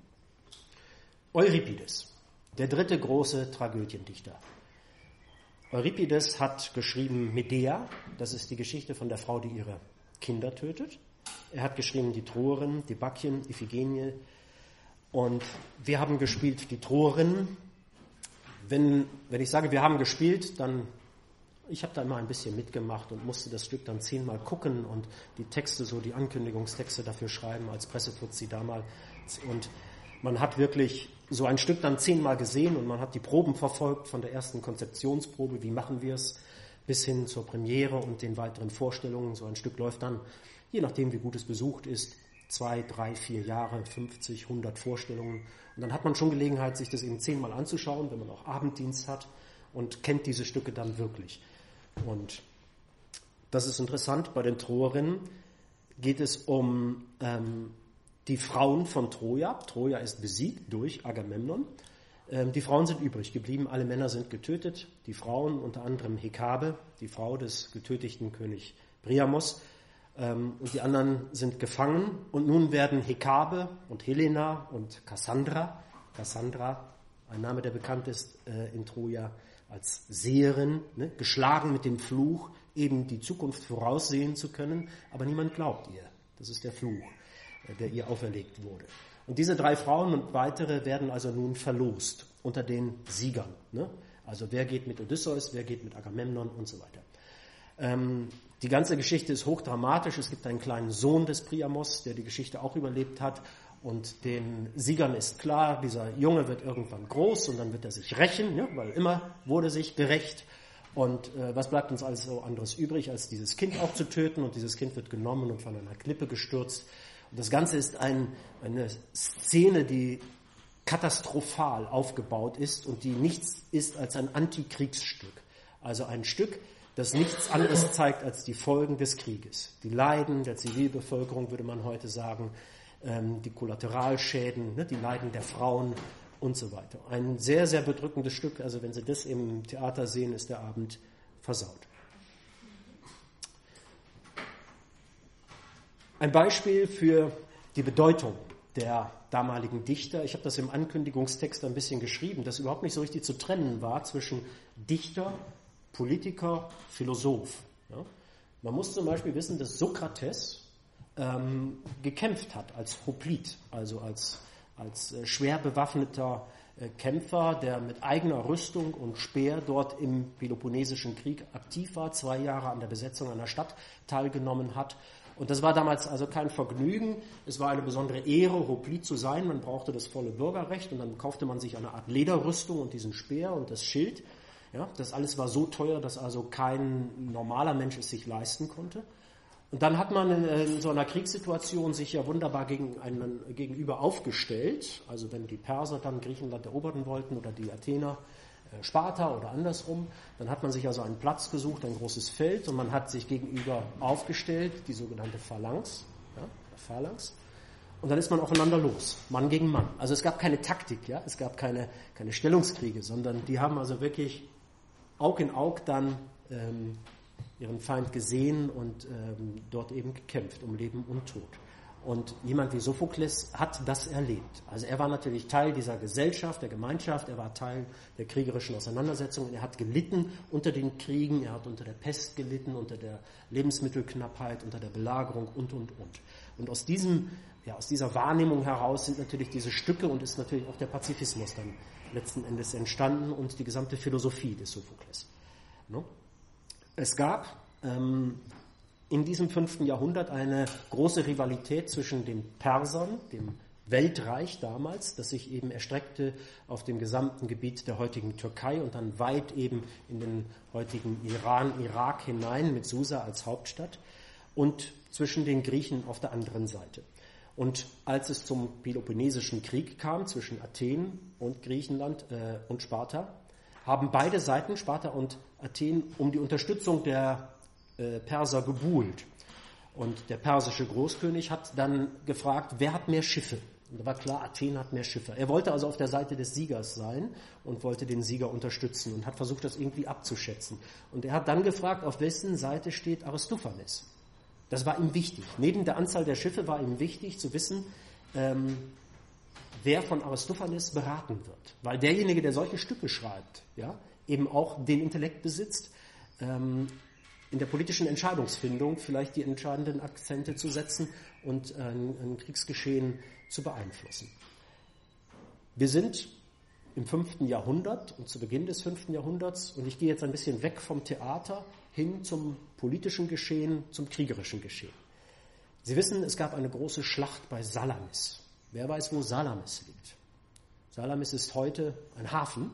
Euripides, der dritte große Tragödiendichter. Euripides hat geschrieben Medea, das ist die Geschichte von der Frau, die ihre Kinder tötet. Er hat geschrieben die Troerin, die Bacchien, Iphigenie. Und wir haben gespielt die Troerin. Wenn ich sage, wir haben gespielt, dann, ich habe da immer ein bisschen mitgemacht und musste das Stück dann 10-mal gucken und die Texte, so die Ankündigungstexte dafür schreiben als Pressefuzzi damals. Und man hat wirklich so ein Stück dann 10-mal gesehen und man hat die Proben verfolgt, von der ersten Konzeptionsprobe, wie machen wir es, bis hin zur Premiere und den weiteren Vorstellungen. So ein Stück läuft dann, je nachdem wie gut es besucht ist, 2, 3, 4 Jahre, 50, 100 Vorstellungen. Und dann hat man schon Gelegenheit, sich das eben 10-mal anzuschauen, wenn man auch Abenddienst hat und kennt diese Stücke dann wirklich. Und das ist interessant, bei den Troerinnen geht es um die Frauen von Troja. Troja ist besiegt durch Agamemnon. Die Frauen sind übrig geblieben, alle Männer sind getötet. Die Frauen, unter anderem Hekabe, die Frau des getötigten König Priamos, und die anderen sind gefangen. Und nun werden Hekabe und Helena und Cassandra, ein Name, der bekannt ist in Troja als Seherin, geschlagen mit dem Fluch, eben die Zukunft voraussehen zu können, aber niemand glaubt ihr. Das ist der Fluch, der ihr auferlegt wurde. Und diese 3 Frauen und weitere werden also nun verlost unter den Siegern. Ne? Also wer geht mit Odysseus, wer geht mit Agamemnon und so weiter. Die ganze Geschichte ist hochdramatisch. Es gibt einen kleinen Sohn des Priamos, der die Geschichte auch überlebt hat. Und den Siegern ist klar, dieser Junge wird irgendwann groß und dann wird er sich rächen, ja, weil immer wurde sich gerächt. Und was bleibt uns also anderes übrig, als dieses Kind auch zu töten? Und dieses Kind wird genommen und von einer Klippe gestürzt. Und das Ganze ist eine Szene, die katastrophal aufgebaut ist und die nichts ist als ein Antikriegsstück. Also ein Stück, das nichts anderes zeigt als die Folgen des Krieges. Die Leiden der Zivilbevölkerung, würde man heute sagen, die Kollateralschäden, die Leiden der Frauen und so weiter. Ein sehr, sehr bedrückendes Stück. Also wenn Sie das im Theater sehen, ist der Abend versaut. Ein Beispiel für die Bedeutung der damaligen Dichter. Ich habe das im Ankündigungstext ein bisschen geschrieben, dass überhaupt nicht so richtig zu trennen war zwischen Dichter, Politiker, Philosoph. Ja? Man muss zum Beispiel wissen, dass Sokrates gekämpft hat als Hoplit, also als schwer bewaffneter Kämpfer, der mit eigener Rüstung und Speer dort im Peloponnesischen Krieg aktiv war, 2 Jahre an der Besetzung einer Stadt teilgenommen hat. Und das war damals also kein Vergnügen, es war eine besondere Ehre, Hoplit zu sein, man brauchte das volle Bürgerrecht und dann kaufte man sich eine Art Lederrüstung und diesen Speer und das Schild. Ja, das alles war so teuer, dass also kein normaler Mensch es sich leisten konnte. Und dann hat man in so einer Kriegssituation sich ja wunderbar gegenüber aufgestellt. Also wenn die Perser dann Griechenland erobern wollten oder die Athener Sparta oder andersrum, dann hat man sich also einen Platz gesucht, ein großes Feld und man hat sich gegenüber aufgestellt, die sogenannte Phalanx, ja, Phalanx. Und dann ist man aufeinander los, Mann gegen Mann. Also es gab keine Taktik, ja, es gab keine Stellungskriege, sondern die haben also wirklich Aug in Aug dann ihren Feind gesehen und dort eben gekämpft um Leben und Tod. Und jemand wie Sophokles hat das erlebt. Also er war natürlich Teil dieser Gesellschaft, der Gemeinschaft, er war Teil der kriegerischen Auseinandersetzungen, er hat gelitten unter den Kriegen, er hat unter der Pest gelitten, unter der Lebensmittelknappheit, unter der Belagerung und. Und aus dieser Wahrnehmung heraus sind natürlich diese Stücke und ist natürlich auch der Pazifismus dann letzten Endes entstanden und die gesamte Philosophie des Sophokles. No? Es gab in diesem 5. Jahrhundert eine große Rivalität zwischen den Persern, dem Weltreich damals, das sich eben erstreckte auf dem gesamten Gebiet der heutigen Türkei und dann weit eben in den heutigen Iran, Irak hinein mit Susa als Hauptstadt und zwischen den Griechen auf der anderen Seite. Und als es zum Peloponnesischen Krieg kam zwischen Athen und Griechenland und Sparta, haben beide Seiten, Sparta und Athen, um die Unterstützung der Perser gebuhlt. Und der persische Großkönig hat dann gefragt, wer hat mehr Schiffe? Und da war klar, Athen hat mehr Schiffe. Er wollte also auf der Seite des Siegers sein und wollte den Sieger unterstützen und hat versucht, das irgendwie abzuschätzen. Und er hat dann gefragt, auf wessen Seite steht Aristophanes? Das war ihm wichtig. Neben der Anzahl der Schiffe war ihm wichtig zu wissen, wer von Aristophanes beraten wird. Weil derjenige, der solche Stücke schreibt, ja, eben auch den Intellekt besitzt, in der politischen Entscheidungsfindung vielleicht die entscheidenden Akzente zu setzen und ein Kriegsgeschehen zu beeinflussen. Wir sind im 5. Jahrhundert und zu Beginn des 5. Jahrhunderts und ich gehe jetzt ein bisschen weg vom Theater hin zum politischen Geschehen, zum kriegerischen Geschehen. Sie wissen, es gab eine große Schlacht bei Salamis. Wer weiß, wo Salamis liegt? Salamis ist heute ein Hafen,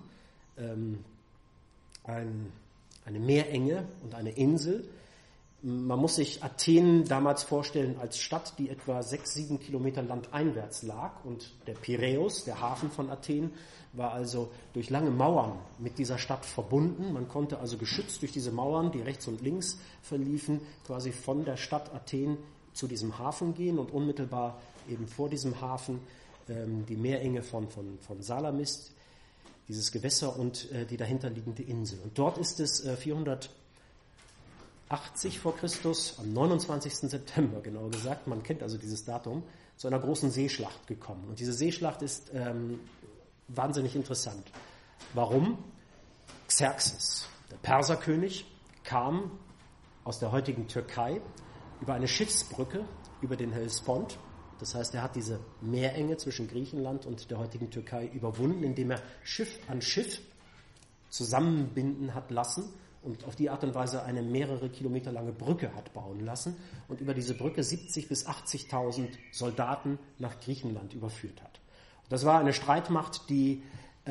eine Meerenge und eine Insel. Man muss sich Athen damals vorstellen als Stadt, die etwa 6-7 Kilometer landeinwärts lag. Und der Piräus, der Hafen von Athen, war also durch lange Mauern mit dieser Stadt verbunden. Man konnte also geschützt durch diese Mauern, die rechts und links verliefen, quasi von der Stadt Athen zu diesem Hafen gehen und unmittelbar eben vor diesem Hafen die Meerenge von Salamis, dieses Gewässer und die dahinterliegende Insel. Und dort ist es 480 vor Christus, am 29. September genauer gesagt, man kennt also dieses Datum, zu einer großen Seeschlacht gekommen. Und diese Seeschlacht ist wahnsinnig interessant. Warum? Xerxes, der Perserkönig, kam aus der heutigen Türkei über eine Schiffsbrücke über den Hellespont Das heißt, er hat diese Meerenge zwischen Griechenland und der heutigen Türkei überwunden, indem er Schiff an Schiff zusammenbinden hat lassen und auf die Art und Weise eine mehrere Kilometer lange Brücke hat bauen lassen und über diese Brücke 70.000 bis 80.000 Soldaten nach Griechenland überführt hat. Das war eine Streitmacht, die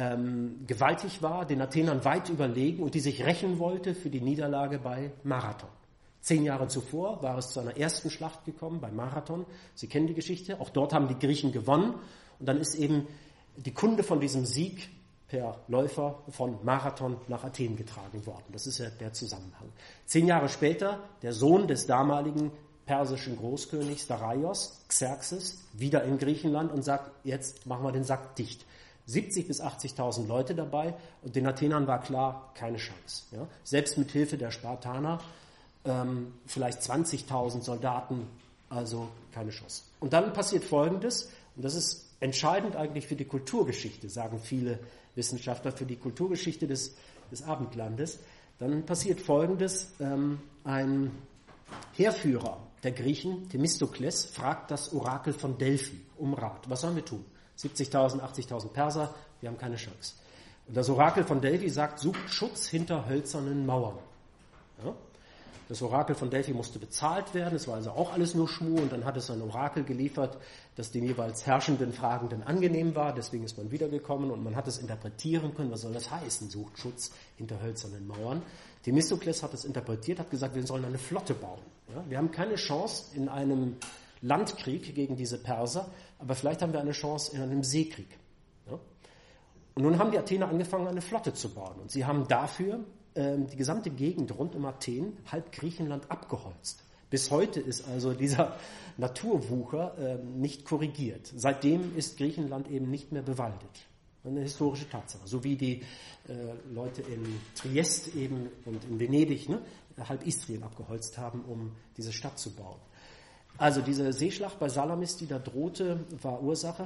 gewaltig war, den Athenern weit überlegen und die sich rächen wollte für die Niederlage bei Marathon. 10 Jahre zuvor war es zu einer ersten Schlacht gekommen, bei Marathon. Sie kennen die Geschichte. Auch dort haben die Griechen gewonnen. Und dann ist eben die Kunde von diesem Sieg per Läufer von Marathon nach Athen getragen worden. Das ist ja der Zusammenhang. 10 Jahre später, der Sohn des damaligen persischen Großkönigs Dareios, Xerxes, wieder in Griechenland und sagt, jetzt machen wir den Sack dicht. 70.000 bis 80.000 Leute dabei und den Athenern war klar, keine Chance. Ja? Selbst mit Hilfe der Spartaner, vielleicht 20.000 Soldaten, also keine Chance. Und dann passiert Folgendes, und das ist entscheidend eigentlich für die Kulturgeschichte, sagen viele Wissenschaftler, für die Kulturgeschichte des Abendlandes. Dann passiert Folgendes, ein Heerführer der Griechen, Themistokles, fragt das Orakel von Delphi um Rat. Was sollen wir tun? 70.000, 80.000 Perser, wir haben keine Chance. Und das Orakel von Delphi sagt, sucht Schutz hinter hölzernen Mauern. Ja? Das Orakel von Delphi musste bezahlt werden, es war also auch alles nur Schmuh und dann hat es ein Orakel geliefert, das den jeweils herrschenden Fragenden angenehm war, deswegen ist man wiedergekommen und man hat es interpretieren können, was soll das heißen, sucht Schutz hinter hölzernen Mauern. Themistokles hat es interpretiert, hat gesagt, wir sollen eine Flotte bauen. Ja? Wir haben keine Chance in einem Landkrieg gegen diese Perser, aber vielleicht haben wir eine Chance in einem Seekrieg. Ja? Und nun haben die Athener angefangen, eine Flotte zu bauen. Und sie haben dafür die gesamte Gegend rund um Athen, halb Griechenland, abgeholzt. Bis heute ist also dieser Naturwucher nicht korrigiert. Seitdem ist Griechenland eben nicht mehr bewaldet. Eine historische Tatsache. So wie die Leute in Triest eben und in Venedig halb Istrien abgeholzt haben, um diese Stadt zu bauen. Also diese Seeschlacht bei Salamis, die da drohte, war Ursache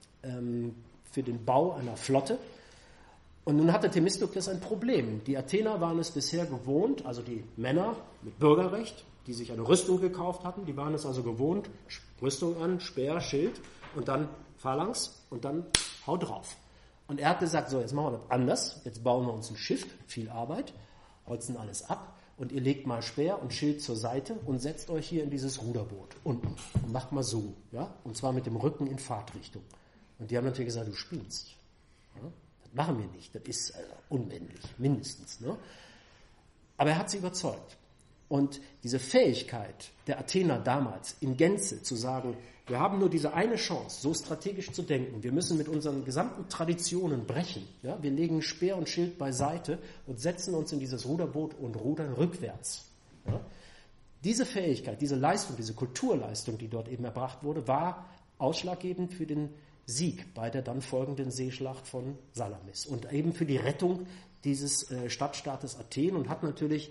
für den Bau einer Flotte. Und nun hatte Themistokles ein Problem. Die Athener waren es bisher gewohnt, also die Männer mit Bürgerrecht, die sich eine Rüstung gekauft hatten, die waren es also gewohnt, Rüstung an, Speer, Schild und dann Phalanx und dann hau drauf. Und er hat gesagt, so jetzt machen wir das anders, jetzt bauen wir uns ein Schiff, viel Arbeit, holzen alles ab und ihr legt mal Speer und Schild zur Seite und setzt euch hier in dieses Ruderboot unten und macht mal so, ja, und zwar mit dem Rücken in Fahrtrichtung. Und die haben natürlich gesagt, du spielst. Ja? Machen wir nicht, das ist unmännlich, mindestens. Ne? Aber er hat sie überzeugt. Und diese Fähigkeit der Athener damals in Gänze zu sagen, wir haben nur diese eine Chance, so strategisch zu denken, wir müssen mit unseren gesamten Traditionen brechen. Ja? Wir legen Speer und Schild beiseite und setzen uns in dieses Ruderboot und rudern rückwärts. Ja? Diese Fähigkeit, diese Leistung, diese Kulturleistung, die dort eben erbracht wurde, war ausschlaggebend für den Sieg bei der dann folgenden Seeschlacht von Salamis und eben für die Rettung dieses Stadtstaates Athen und hat natürlich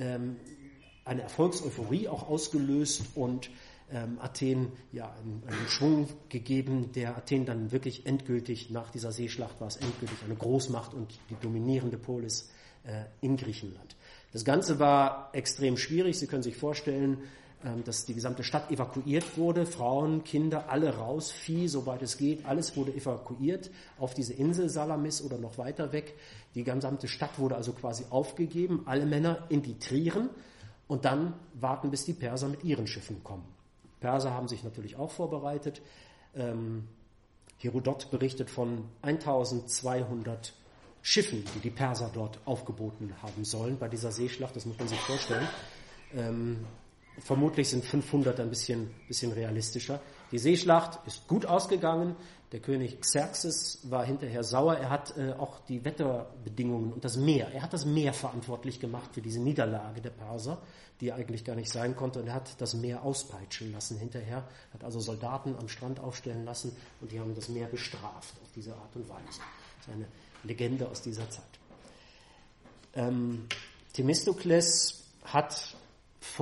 eine Erfolgseuphorie auch ausgelöst und Athen ja einen Schwung gegeben, der Athen dann wirklich endgültig nach dieser Seeschlacht war es endgültig eine Großmacht und die dominierende Polis in Griechenland. Das Ganze war extrem schwierig. Sie können sich vorstellen, dass die gesamte Stadt evakuiert wurde, Frauen, Kinder, alle raus, Vieh, soweit es geht, alles wurde evakuiert auf diese Insel Salamis oder noch weiter weg. Die gesamte Stadt wurde also quasi aufgegeben, alle Männer in die Trieren und dann warten, bis die Perser mit ihren Schiffen kommen. Perser haben sich natürlich auch vorbereitet. Herodot berichtet von 1200 Schiffen, die die Perser dort aufgeboten haben sollen bei dieser Seeschlacht, das muss man sich vorstellen. Vermutlich sind 500 ein bisschen realistischer. Die Seeschlacht ist gut ausgegangen. Der König Xerxes war hinterher sauer. Er hat auch die Wetterbedingungen und das Meer, er hat das Meer verantwortlich gemacht für diese Niederlage der Perser, die eigentlich gar nicht sein konnte. Und er hat das Meer auspeitschen lassen hinterher, hat also Soldaten am Strand aufstellen lassen und die haben das Meer bestraft auf diese Art und Weise. Das ist eine Legende aus dieser Zeit. Themistokles hat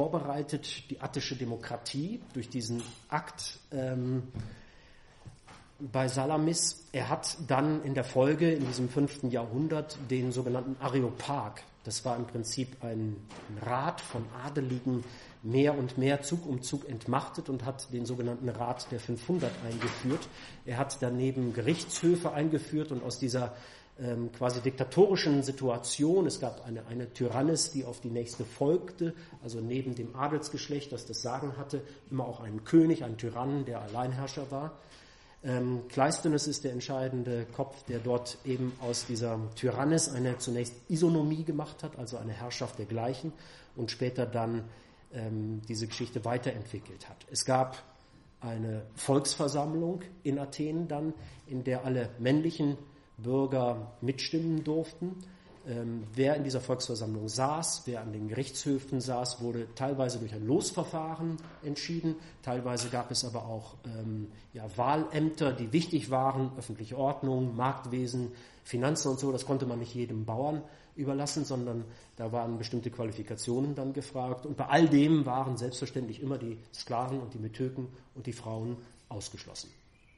vorbereitet die attische Demokratie durch diesen Akt bei Salamis. Er hat dann in der Folge, in diesem 5. Jahrhundert, den sogenannten Areopag. Das war im Prinzip ein Rat von Adeligen, mehr und mehr Zug um Zug entmachtet und hat den sogenannten Rat der 500 eingeführt. Er hat daneben Gerichtshöfe eingeführt und aus dieser quasi diktatorischen Situation, es gab eine Tyrannis, die auf die nächste folgte, also neben dem Adelsgeschlecht, das das Sagen hatte, immer auch einen König, einen Tyrannen, der Alleinherrscher war. Kleisthenes ist der entscheidende Kopf, der dort eben aus dieser Tyrannis eine zunächst Isonomie gemacht hat, also eine Herrschaft der Gleichen, und später dann diese Geschichte weiterentwickelt hat. Es gab eine Volksversammlung in Athen dann, in der alle männlichen Bürger mitstimmen durften. Wer in dieser Volksversammlung saß, wer an den Gerichtshöfen saß, wurde teilweise durch ein Losverfahren entschieden. Teilweise gab es aber auch Wahlämter, die wichtig waren, öffentliche Ordnung, Marktwesen, Finanzen und so. Das konnte man nicht jedem Bauern überlassen, sondern da waren bestimmte Qualifikationen dann gefragt. Und bei all dem waren selbstverständlich immer die Sklaven und die Metöken und die Frauen ausgeschlossen.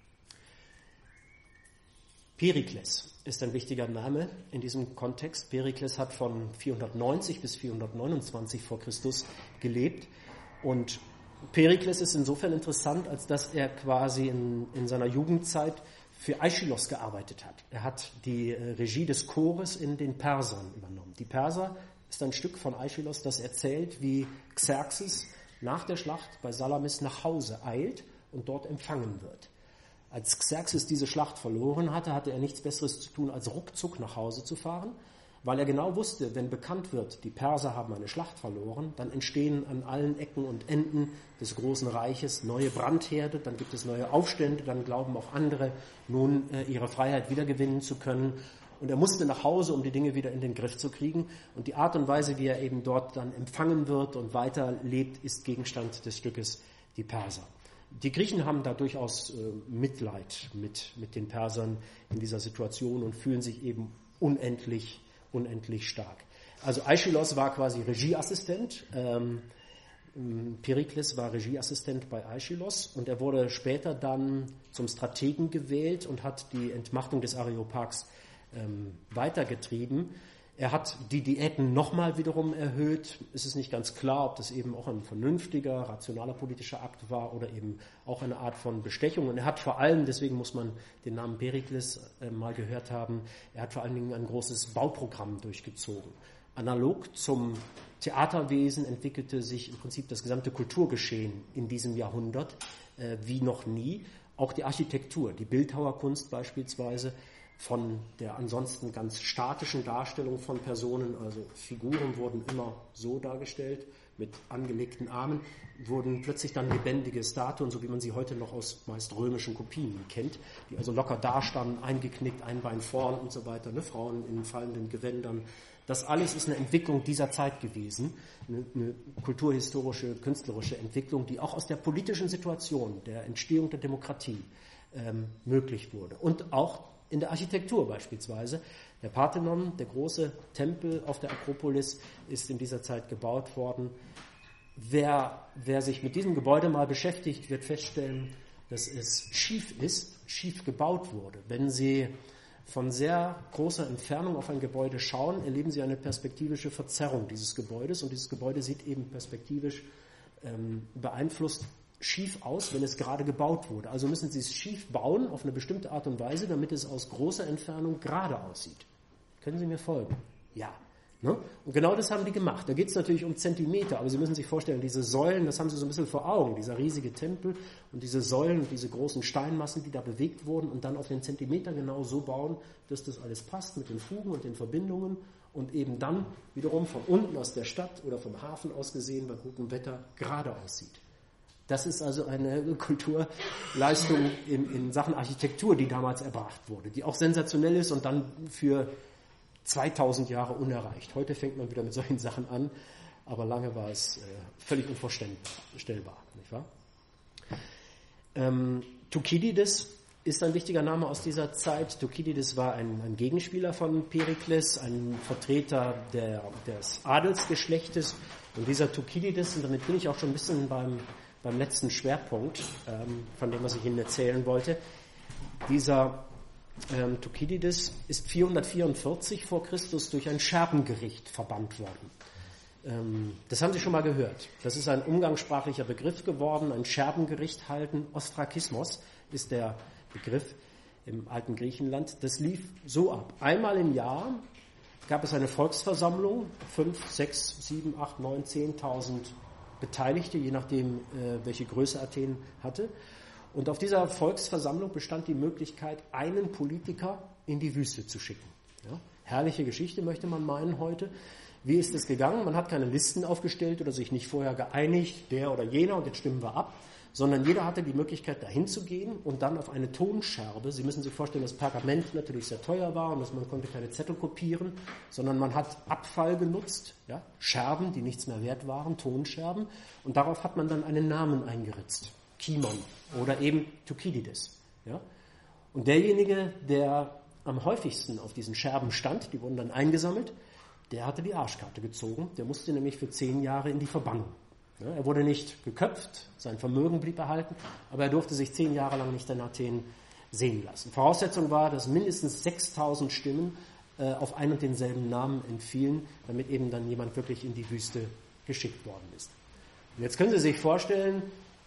Perikles ist ein wichtiger Name in diesem Kontext. Perikles hat von 490 bis 429 vor Christus gelebt. Und Perikles ist insofern interessant, als dass er quasi in seiner Jugendzeit für Aeschylos gearbeitet hat. Er hat die Regie des Chores in den Persern übernommen. Die Perser ist ein Stück von Aeschylos, das erzählt, wie Xerxes nach der Schlacht bei Salamis nach Hause eilt und dort empfangen wird. Als Xerxes diese Schlacht verloren hatte, hatte er nichts Besseres zu tun, als ruckzuck nach Hause zu fahren, weil er genau wusste, wenn bekannt wird, die Perser haben eine Schlacht verloren, dann entstehen an allen Ecken und Enden des großen Reiches neue Brandherde, dann gibt es neue Aufstände, dann glauben auch andere, nun ihre Freiheit wiedergewinnen zu können. Und er musste nach Hause, um die Dinge wieder in den Griff zu kriegen. Und die Art und Weise, wie er eben dort dann empfangen wird und weiterlebt, ist Gegenstand des Stückes die Perser. Die Griechen haben da durchaus Mitleid mit den Persern in dieser Situation und fühlen sich eben unendlich stark. Also Aeschylos war quasi Regieassistent, Perikles war Regieassistent bei Aeschylos und er wurde später dann zum Strategen gewählt und hat die Entmachtung des Areopags weitergetrieben. Er hat die Diäten nochmal wiederum erhöht. Es ist nicht ganz klar, ob das eben auch ein vernünftiger, rationaler politischer Akt war oder eben auch eine Art von Bestechung. Und er hat vor allem, deswegen muss man den Namen Perikles mal gehört haben, er hat vor allen Dingen ein großes Bauprogramm durchgezogen. Analog zum Theaterwesen entwickelte sich im Prinzip das gesamte Kulturgeschehen in diesem Jahrhundert wie noch nie. Auch die Architektur, die Bildhauerkunst beispielsweise, von der ansonsten ganz statischen Darstellung von Personen, also Figuren wurden immer so dargestellt, mit angelegten Armen, wurden plötzlich dann lebendige Statuen, so wie man sie heute noch aus meist römischen Kopien kennt, die also locker dastanden, eingeknickt, ein Bein vorn und so weiter, ne? Frauen in fallenden Gewändern. Das alles ist eine Entwicklung dieser Zeit gewesen, eine kulturhistorische, künstlerische Entwicklung, die auch aus der politischen Situation, der Entstehung der Demokratie möglich wurde. Und auch in der Architektur beispielsweise. Der Parthenon, der große Tempel auf der Akropolis, ist in dieser Zeit gebaut worden. Wer sich mit diesem Gebäude mal beschäftigt, wird feststellen, dass es schief gebaut wurde. Wenn Sie von sehr großer Entfernung auf ein Gebäude schauen, erleben Sie eine perspektivische Verzerrung dieses Gebäudes und dieses Gebäude sieht eben perspektivisch beeinflusst schief aus, wenn es gerade gebaut wurde. Also müssen Sie es schief bauen auf eine bestimmte Art und Weise, damit es aus großer Entfernung gerade aussieht. Können Sie mir folgen? Ja. Ne? Und genau das haben die gemacht. Da geht es natürlich um Zentimeter, aber Sie müssen sich vorstellen, diese Säulen, das haben Sie so ein bisschen vor Augen, dieser riesige Tempel und diese Säulen und diese großen Steinmassen, die da bewegt wurden und dann auf den Zentimeter genau so bauen, dass das alles passt mit den Fugen und den Verbindungen und eben dann wiederum von unten aus der Stadt oder vom Hafen aus gesehen bei gutem Wetter gerade aussieht. Das ist also eine Kulturleistung in Sachen Architektur, die damals erbracht wurde, die auch sensationell ist und dann für 2000 Jahre unerreicht. Heute fängt man wieder mit solchen Sachen an, aber lange war es völlig unvorstellbar, nicht wahr? Thukydides ist ein wichtiger Name aus dieser Zeit. Thukydides war ein Gegenspieler von Perikles, ein Vertreter des Adelsgeschlechtes. Und dieser Thukydides, und damit bin ich auch schon ein bisschen beim letzten Schwerpunkt von dem, was ich Ihnen erzählen wollte, Dieser Thukydides ist 444 vor Christus durch ein Scherbengericht verbannt worden. Das haben Sie schon mal gehört. Das ist ein umgangssprachlicher Begriff geworden, ein Scherbengericht halten. Ostrakismos ist der Begriff im alten Griechenland. Das lief so ab. Einmal im Jahr gab es eine Volksversammlung, 5, 6, 7, 8, 9, 10.000 Beteiligte, je nachdem, welche Größe Athen hatte. Und auf dieser Volksversammlung bestand die Möglichkeit, einen Politiker in die Wüste zu schicken. Ja, herrliche Geschichte, möchte man meinen heute. Wie ist es gegangen? Man hat keine Listen aufgestellt oder sich nicht vorher geeinigt, der oder jener, und jetzt stimmen wir ab, sondern jeder hatte die Möglichkeit, dahin zu gehen und dann auf eine Tonscherbe. Sie müssen sich vorstellen, dass Pergament natürlich sehr teuer war und dass man konnte keine Zettel kopieren, sondern man hat Abfall genutzt, ja, Scherben, die nichts mehr wert waren, Tonscherben, und darauf hat man dann einen Namen eingeritzt. Kimon oder eben Thukydides. Ja? Und derjenige, der am häufigsten auf diesen Scherben stand, die wurden dann eingesammelt, der hatte die Arschkarte gezogen, der musste nämlich für 10 Jahre in die Verbannung. Ja, er wurde nicht geköpft, sein Vermögen blieb erhalten, aber er durfte sich 10 Jahre lang nicht in Athen sehen lassen. Voraussetzung war, dass mindestens 6.000 Stimmen auf einen und denselben Namen entfielen, damit eben dann jemand wirklich in die Wüste geschickt worden ist. Und jetzt können Sie sich vorstellen,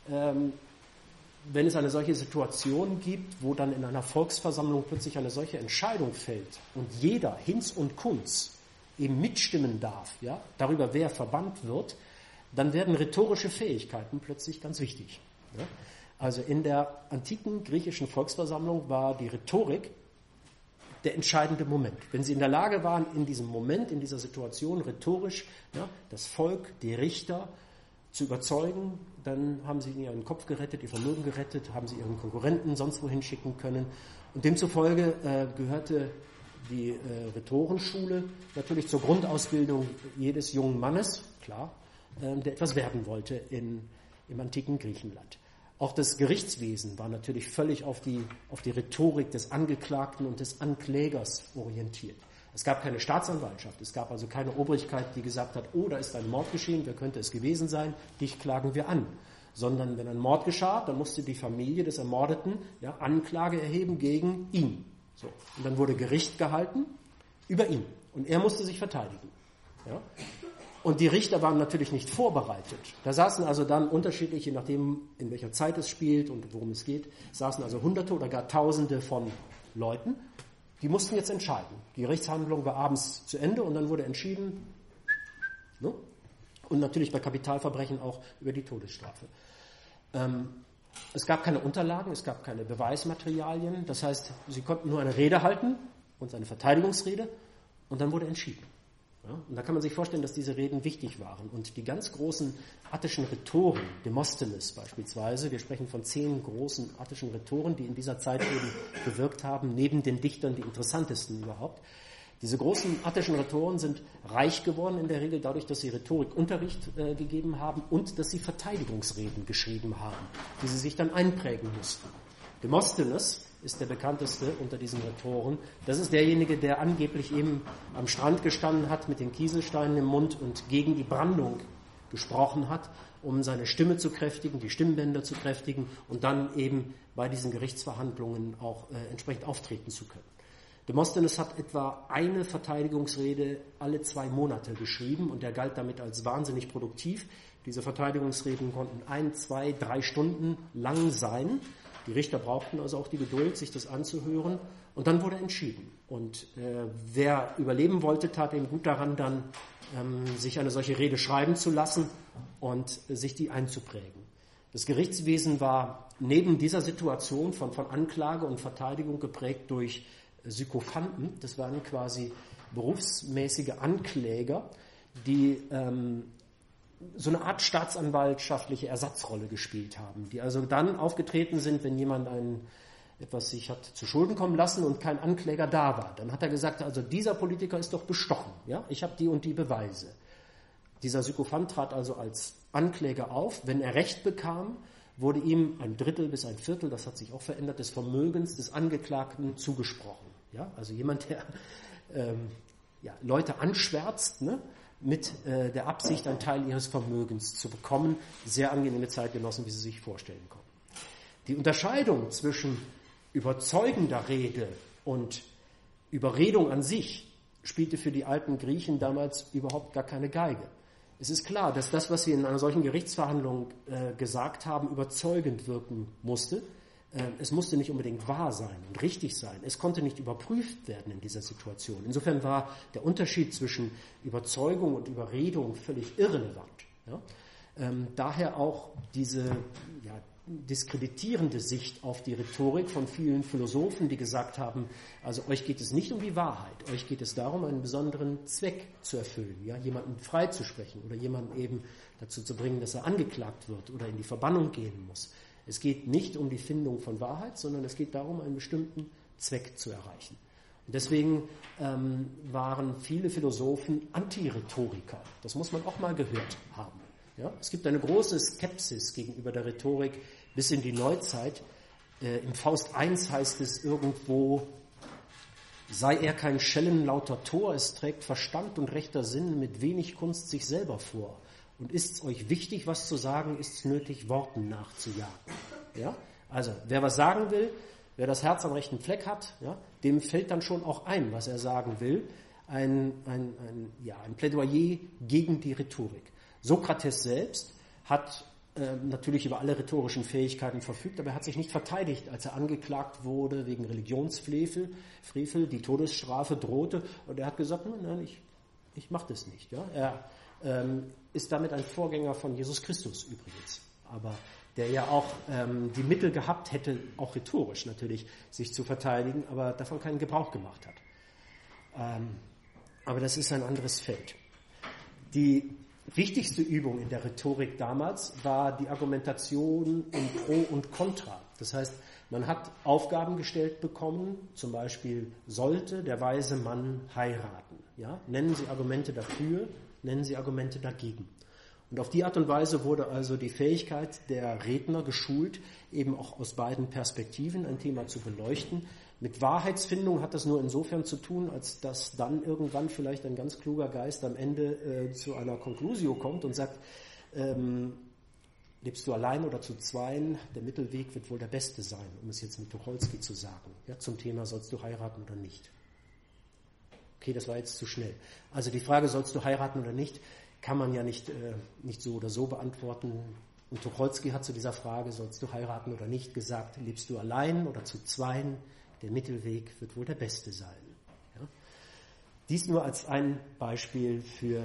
wenn es eine solche Situation gibt, wo dann in einer Volksversammlung plötzlich eine solche Entscheidung fällt und jeder, Hinz und Kunz, eben mitstimmen darf, ja, darüber, wer verbannt wird, dann werden rhetorische Fähigkeiten plötzlich ganz wichtig. Ja. Also in der antiken griechischen Volksversammlung war die Rhetorik der entscheidende Moment. Wenn Sie in der Lage waren, in diesem Moment, in dieser Situation rhetorisch, ja, das Volk, die Richter zu überzeugen, dann haben Sie ihren Kopf gerettet, ihr Vermögen gerettet, haben Sie Ihren Konkurrenten sonst wohin schicken können. Und demzufolge gehörte die Rhetorenschule natürlich zur Grundausbildung jedes jungen Mannes, klar, der etwas werden wollte im antiken Griechenland. Auch das Gerichtswesen war natürlich völlig auf die Rhetorik des Angeklagten und des Anklägers orientiert. Es gab keine Staatsanwaltschaft, es gab also keine Obrigkeit, die gesagt hat, oh, da ist ein Mord geschehen, wer könnte es gewesen sein, dich klagen wir an. Sondern wenn ein Mord geschah, dann musste die Familie des Ermordeten Anklage erheben gegen ihn. So. Und dann wurde Gericht gehalten über ihn und er musste sich verteidigen. Ja? Und die Richter waren natürlich nicht vorbereitet. Da saßen also dann unterschiedlich, je nachdem, in welcher Zeit es spielt und worum es geht, saßen also Hunderte oder gar Tausende von Leuten, die mussten jetzt entscheiden. Die Gerichtshandlung war abends zu Ende und dann wurde entschieden, ne? Und natürlich bei Kapitalverbrechen auch über die Todesstrafe. Es gab keine Unterlagen, es gab keine Beweismaterialien, das heißt, sie konnten nur eine Rede halten und eine Verteidigungsrede und dann wurde entschieden. Ja, und da kann man sich vorstellen, dass diese Reden wichtig waren. Und die ganz großen attischen Rhetoren, Demosthenes beispielsweise, wir sprechen von 10 großen attischen Rhetoren, die in dieser Zeit eben gewirkt haben, neben den Dichtern die interessantesten überhaupt. Diese großen attischen Rhetoren sind reich geworden in der Regel dadurch, dass sie Rhetorikunterricht gegeben haben und dass sie Verteidigungsreden geschrieben haben, die sie sich dann einprägen mussten. Demosthenes ist der bekannteste unter diesen Rhetoren. Das ist derjenige, der angeblich eben am Strand gestanden hat mit den Kieselsteinen im Mund und gegen die Brandung gesprochen hat, um seine Stimme zu kräftigen, die Stimmbänder zu kräftigen und dann eben bei diesen Gerichtsverhandlungen auch entsprechend auftreten zu können. Demosthenes hat etwa eine Verteidigungsrede alle 2 Monate geschrieben und er galt damit als wahnsinnig produktiv. Diese Verteidigungsreden konnten 1, 2, 3 Stunden lang sein. Die Richter brauchten also auch die Geduld, sich das anzuhören. Und dann wurde entschieden. Und wer überleben wollte, tat eben gut daran, dann sich eine solche Rede schreiben zu lassen und sich die einzuprägen. Das Gerichtswesen war neben dieser Situation von Anklage und Verteidigung geprägt durch Sykophanten. Das waren quasi berufsmäßige Ankläger, die so eine Art staatsanwaltschaftliche Ersatzrolle gespielt haben, die also dann aufgetreten sind, wenn jemand etwas sich hat zu Schulden kommen lassen und kein Ankläger da war. Dann hat er gesagt, also dieser Politiker ist doch bestochen, ja? Ich habe die und die Beweise. Dieser Sykophant trat also als Ankläger auf. Wenn er Recht bekam, wurde ihm 1/3 bis 1/4, das hat sich auch verändert, des Vermögens des Angeklagten zugesprochen. Ja? Also jemand, der Leute anschwärzt, ne? Mit der Absicht, einen Teil ihres Vermögens zu bekommen. Sehr angenehme Zeitgenossen, wie Sie sich vorstellen können. Die Unterscheidung zwischen überzeugender Rede und Überredung an sich spielte für die alten Griechen damals überhaupt gar keine Geige. Es ist klar, dass das, was sie in einer solchen Gerichtsverhandlung gesagt haben, überzeugend wirken musste. Es musste nicht unbedingt wahr sein und richtig sein. Es konnte nicht überprüft werden in dieser Situation. Insofern war der Unterschied zwischen Überzeugung und Überredung völlig irrelevant. Ja? Daher auch diese diskreditierende Sicht auf die Rhetorik von vielen Philosophen, die gesagt haben, also euch geht es nicht um die Wahrheit, euch geht es darum, einen besonderen Zweck zu erfüllen, ja, jemanden freizusprechen oder jemanden eben dazu zu bringen, dass er angeklagt wird oder in die Verbannung gehen muss. Es geht nicht um die Findung von Wahrheit, sondern es geht darum, einen bestimmten Zweck zu erreichen. Und deswegen waren viele Philosophen Antirhetoriker. Das muss man auch mal gehört haben. Ja? Es gibt eine große Skepsis gegenüber der Rhetorik bis in die Neuzeit. Im Faust I heißt es irgendwo, sei er kein schellenlauter Tor, es trägt Verstand und rechter Sinn mit wenig Kunst sich selber vor. Und ist es euch wichtig, was zu sagen, ist es nötig, Worten nachzujagen. Ja? Also, wer was sagen will, wer das Herz am rechten Fleck hat, ja, dem fällt dann schon auch ein, was er sagen will. Ein Plädoyer gegen die Rhetorik. Sokrates selbst hat natürlich über alle rhetorischen Fähigkeiten verfügt, aber er hat sich nicht verteidigt, als er angeklagt wurde wegen Religionsfrevel, die Todesstrafe drohte. Und er hat gesagt, nein, ich mache das nicht. Ja? Er ist damit ein Vorgänger von Jesus Christus übrigens, aber der ja auch die Mittel gehabt hätte, auch rhetorisch natürlich, sich zu verteidigen, aber davon keinen Gebrauch gemacht hat. Aber das ist ein anderes Feld. Die wichtigste Übung in der Rhetorik damals war die Argumentation in Pro und Contra. Das heißt, man hat Aufgaben gestellt bekommen, zum Beispiel sollte der weise Mann heiraten. Ja? Nennen Sie Argumente dafür, nennen Sie Argumente dagegen. Und auf die Art und Weise wurde also die Fähigkeit der Redner geschult, eben auch aus beiden Perspektiven ein Thema zu beleuchten. Mit Wahrheitsfindung hat das nur insofern zu tun, als dass dann irgendwann vielleicht ein ganz kluger Geist am Ende zu einer Conclusio kommt und sagt, lebst du allein oder zu zweien, der Mittelweg wird wohl der beste sein, um es jetzt mit Tucholsky zu sagen, ja, zum Thema sollst du heiraten oder nicht. Okay, das war jetzt zu schnell. Also die Frage, sollst du heiraten oder nicht, kann man ja nicht so oder so beantworten. Und Tucholsky hat zu dieser Frage, sollst du heiraten oder nicht, gesagt, lebst du allein oder zu zweien, der Mittelweg wird wohl der beste sein. Ja? Dies nur als ein Beispiel für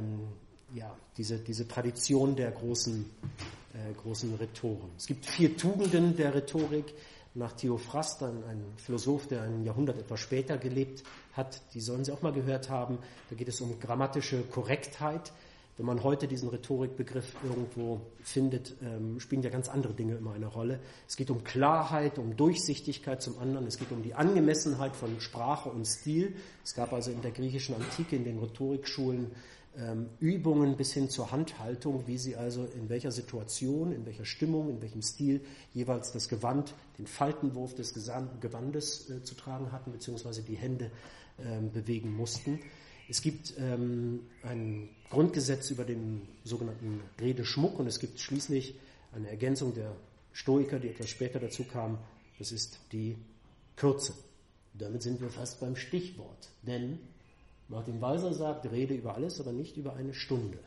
diese Tradition der großen Rhetoren. Es gibt 4 Tugenden der Rhetorik. Nach Theophrast, ein Philosoph, der ein Jahrhundert etwas später gelebt hat, die sollen Sie auch mal gehört haben. Da geht es um grammatische Korrektheit. Wenn man heute diesen Rhetorikbegriff irgendwo findet, spielen ja ganz andere Dinge immer eine Rolle. Es geht um Klarheit, um Durchsichtigkeit zum anderen. Es geht um die Angemessenheit von Sprache und Stil. Es gab also in der griechischen Antike, in den Rhetorikschulen, Übungen bis hin zur Handhaltung, wie sie also in welcher Situation, in welcher Stimmung, in welchem Stil jeweils das Gewand, den Faltenwurf des Gewandes zu tragen hatten, beziehungsweise die Hände bewegen mussten. Es gibt ein Grundgesetz über den sogenannten Redeschmuck und es gibt schließlich eine Ergänzung der Stoiker, die etwas später dazu kam, das ist die Kürze. Damit sind wir fast beim Stichwort, denn Martin Walser sagt, rede über alles, aber nicht über eine Stunde.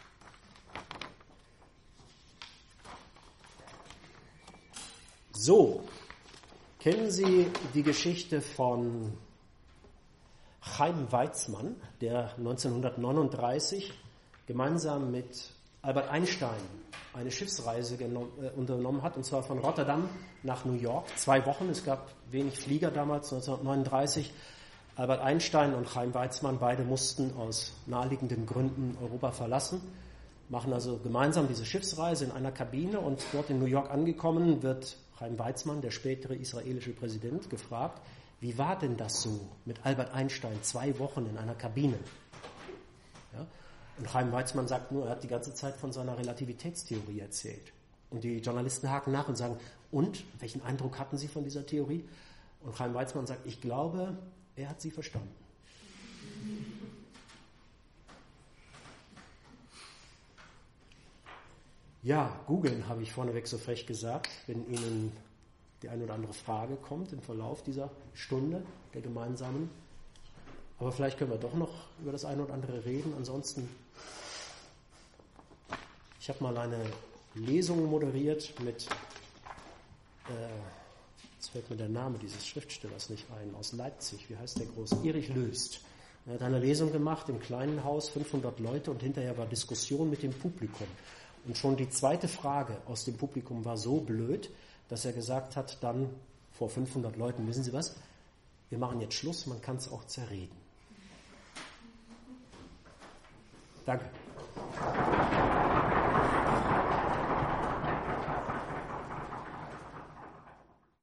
So, kennen Sie die Geschichte von Chaim Weizmann, der 1939 gemeinsam mit Albert Einstein eine Schiffsreise unternommen hat, und zwar von Rotterdam nach New York, 2 Wochen. Es gab wenig Flieger damals, 1939. Albert Einstein und Chaim Weizmann, beide mussten aus naheliegenden Gründen Europa verlassen, machen also gemeinsam diese Schiffsreise in einer Kabine, und dort in New York angekommen wird Chaim Weizmann, der spätere israelische Präsident, gefragt, wie war denn das so mit Albert Einstein 2 Wochen in einer Kabine? Ja? Und Chaim Weizmann sagt nur, er hat die ganze Zeit von seiner Relativitätstheorie erzählt. Und die Journalisten haken nach und sagen, und, welchen Eindruck hatten Sie von dieser Theorie? Und Chaim Weizmann sagt, ich glaube, er hat sie verstanden. Ja, googeln habe ich vorneweg so frech gesagt, wenn Ihnen die eine oder andere Frage kommt im Verlauf dieser Stunde der gemeinsamen. Aber vielleicht können wir doch noch über das eine oder andere reden. Ansonsten, ich habe mal eine Lesung moderiert mit, jetzt fällt mir der Name dieses Schriftstellers nicht ein, aus Leipzig, wie heißt der große? Erich Löst. Er hat eine Lesung gemacht im kleinen Haus, 500 Leute, und hinterher war Diskussion mit dem Publikum. Und schon die zweite Frage aus dem Publikum war so blöd, dass er gesagt hat, dann vor 500 Leuten, wissen Sie was, wir machen jetzt Schluss, man kann es auch zerreden. Danke.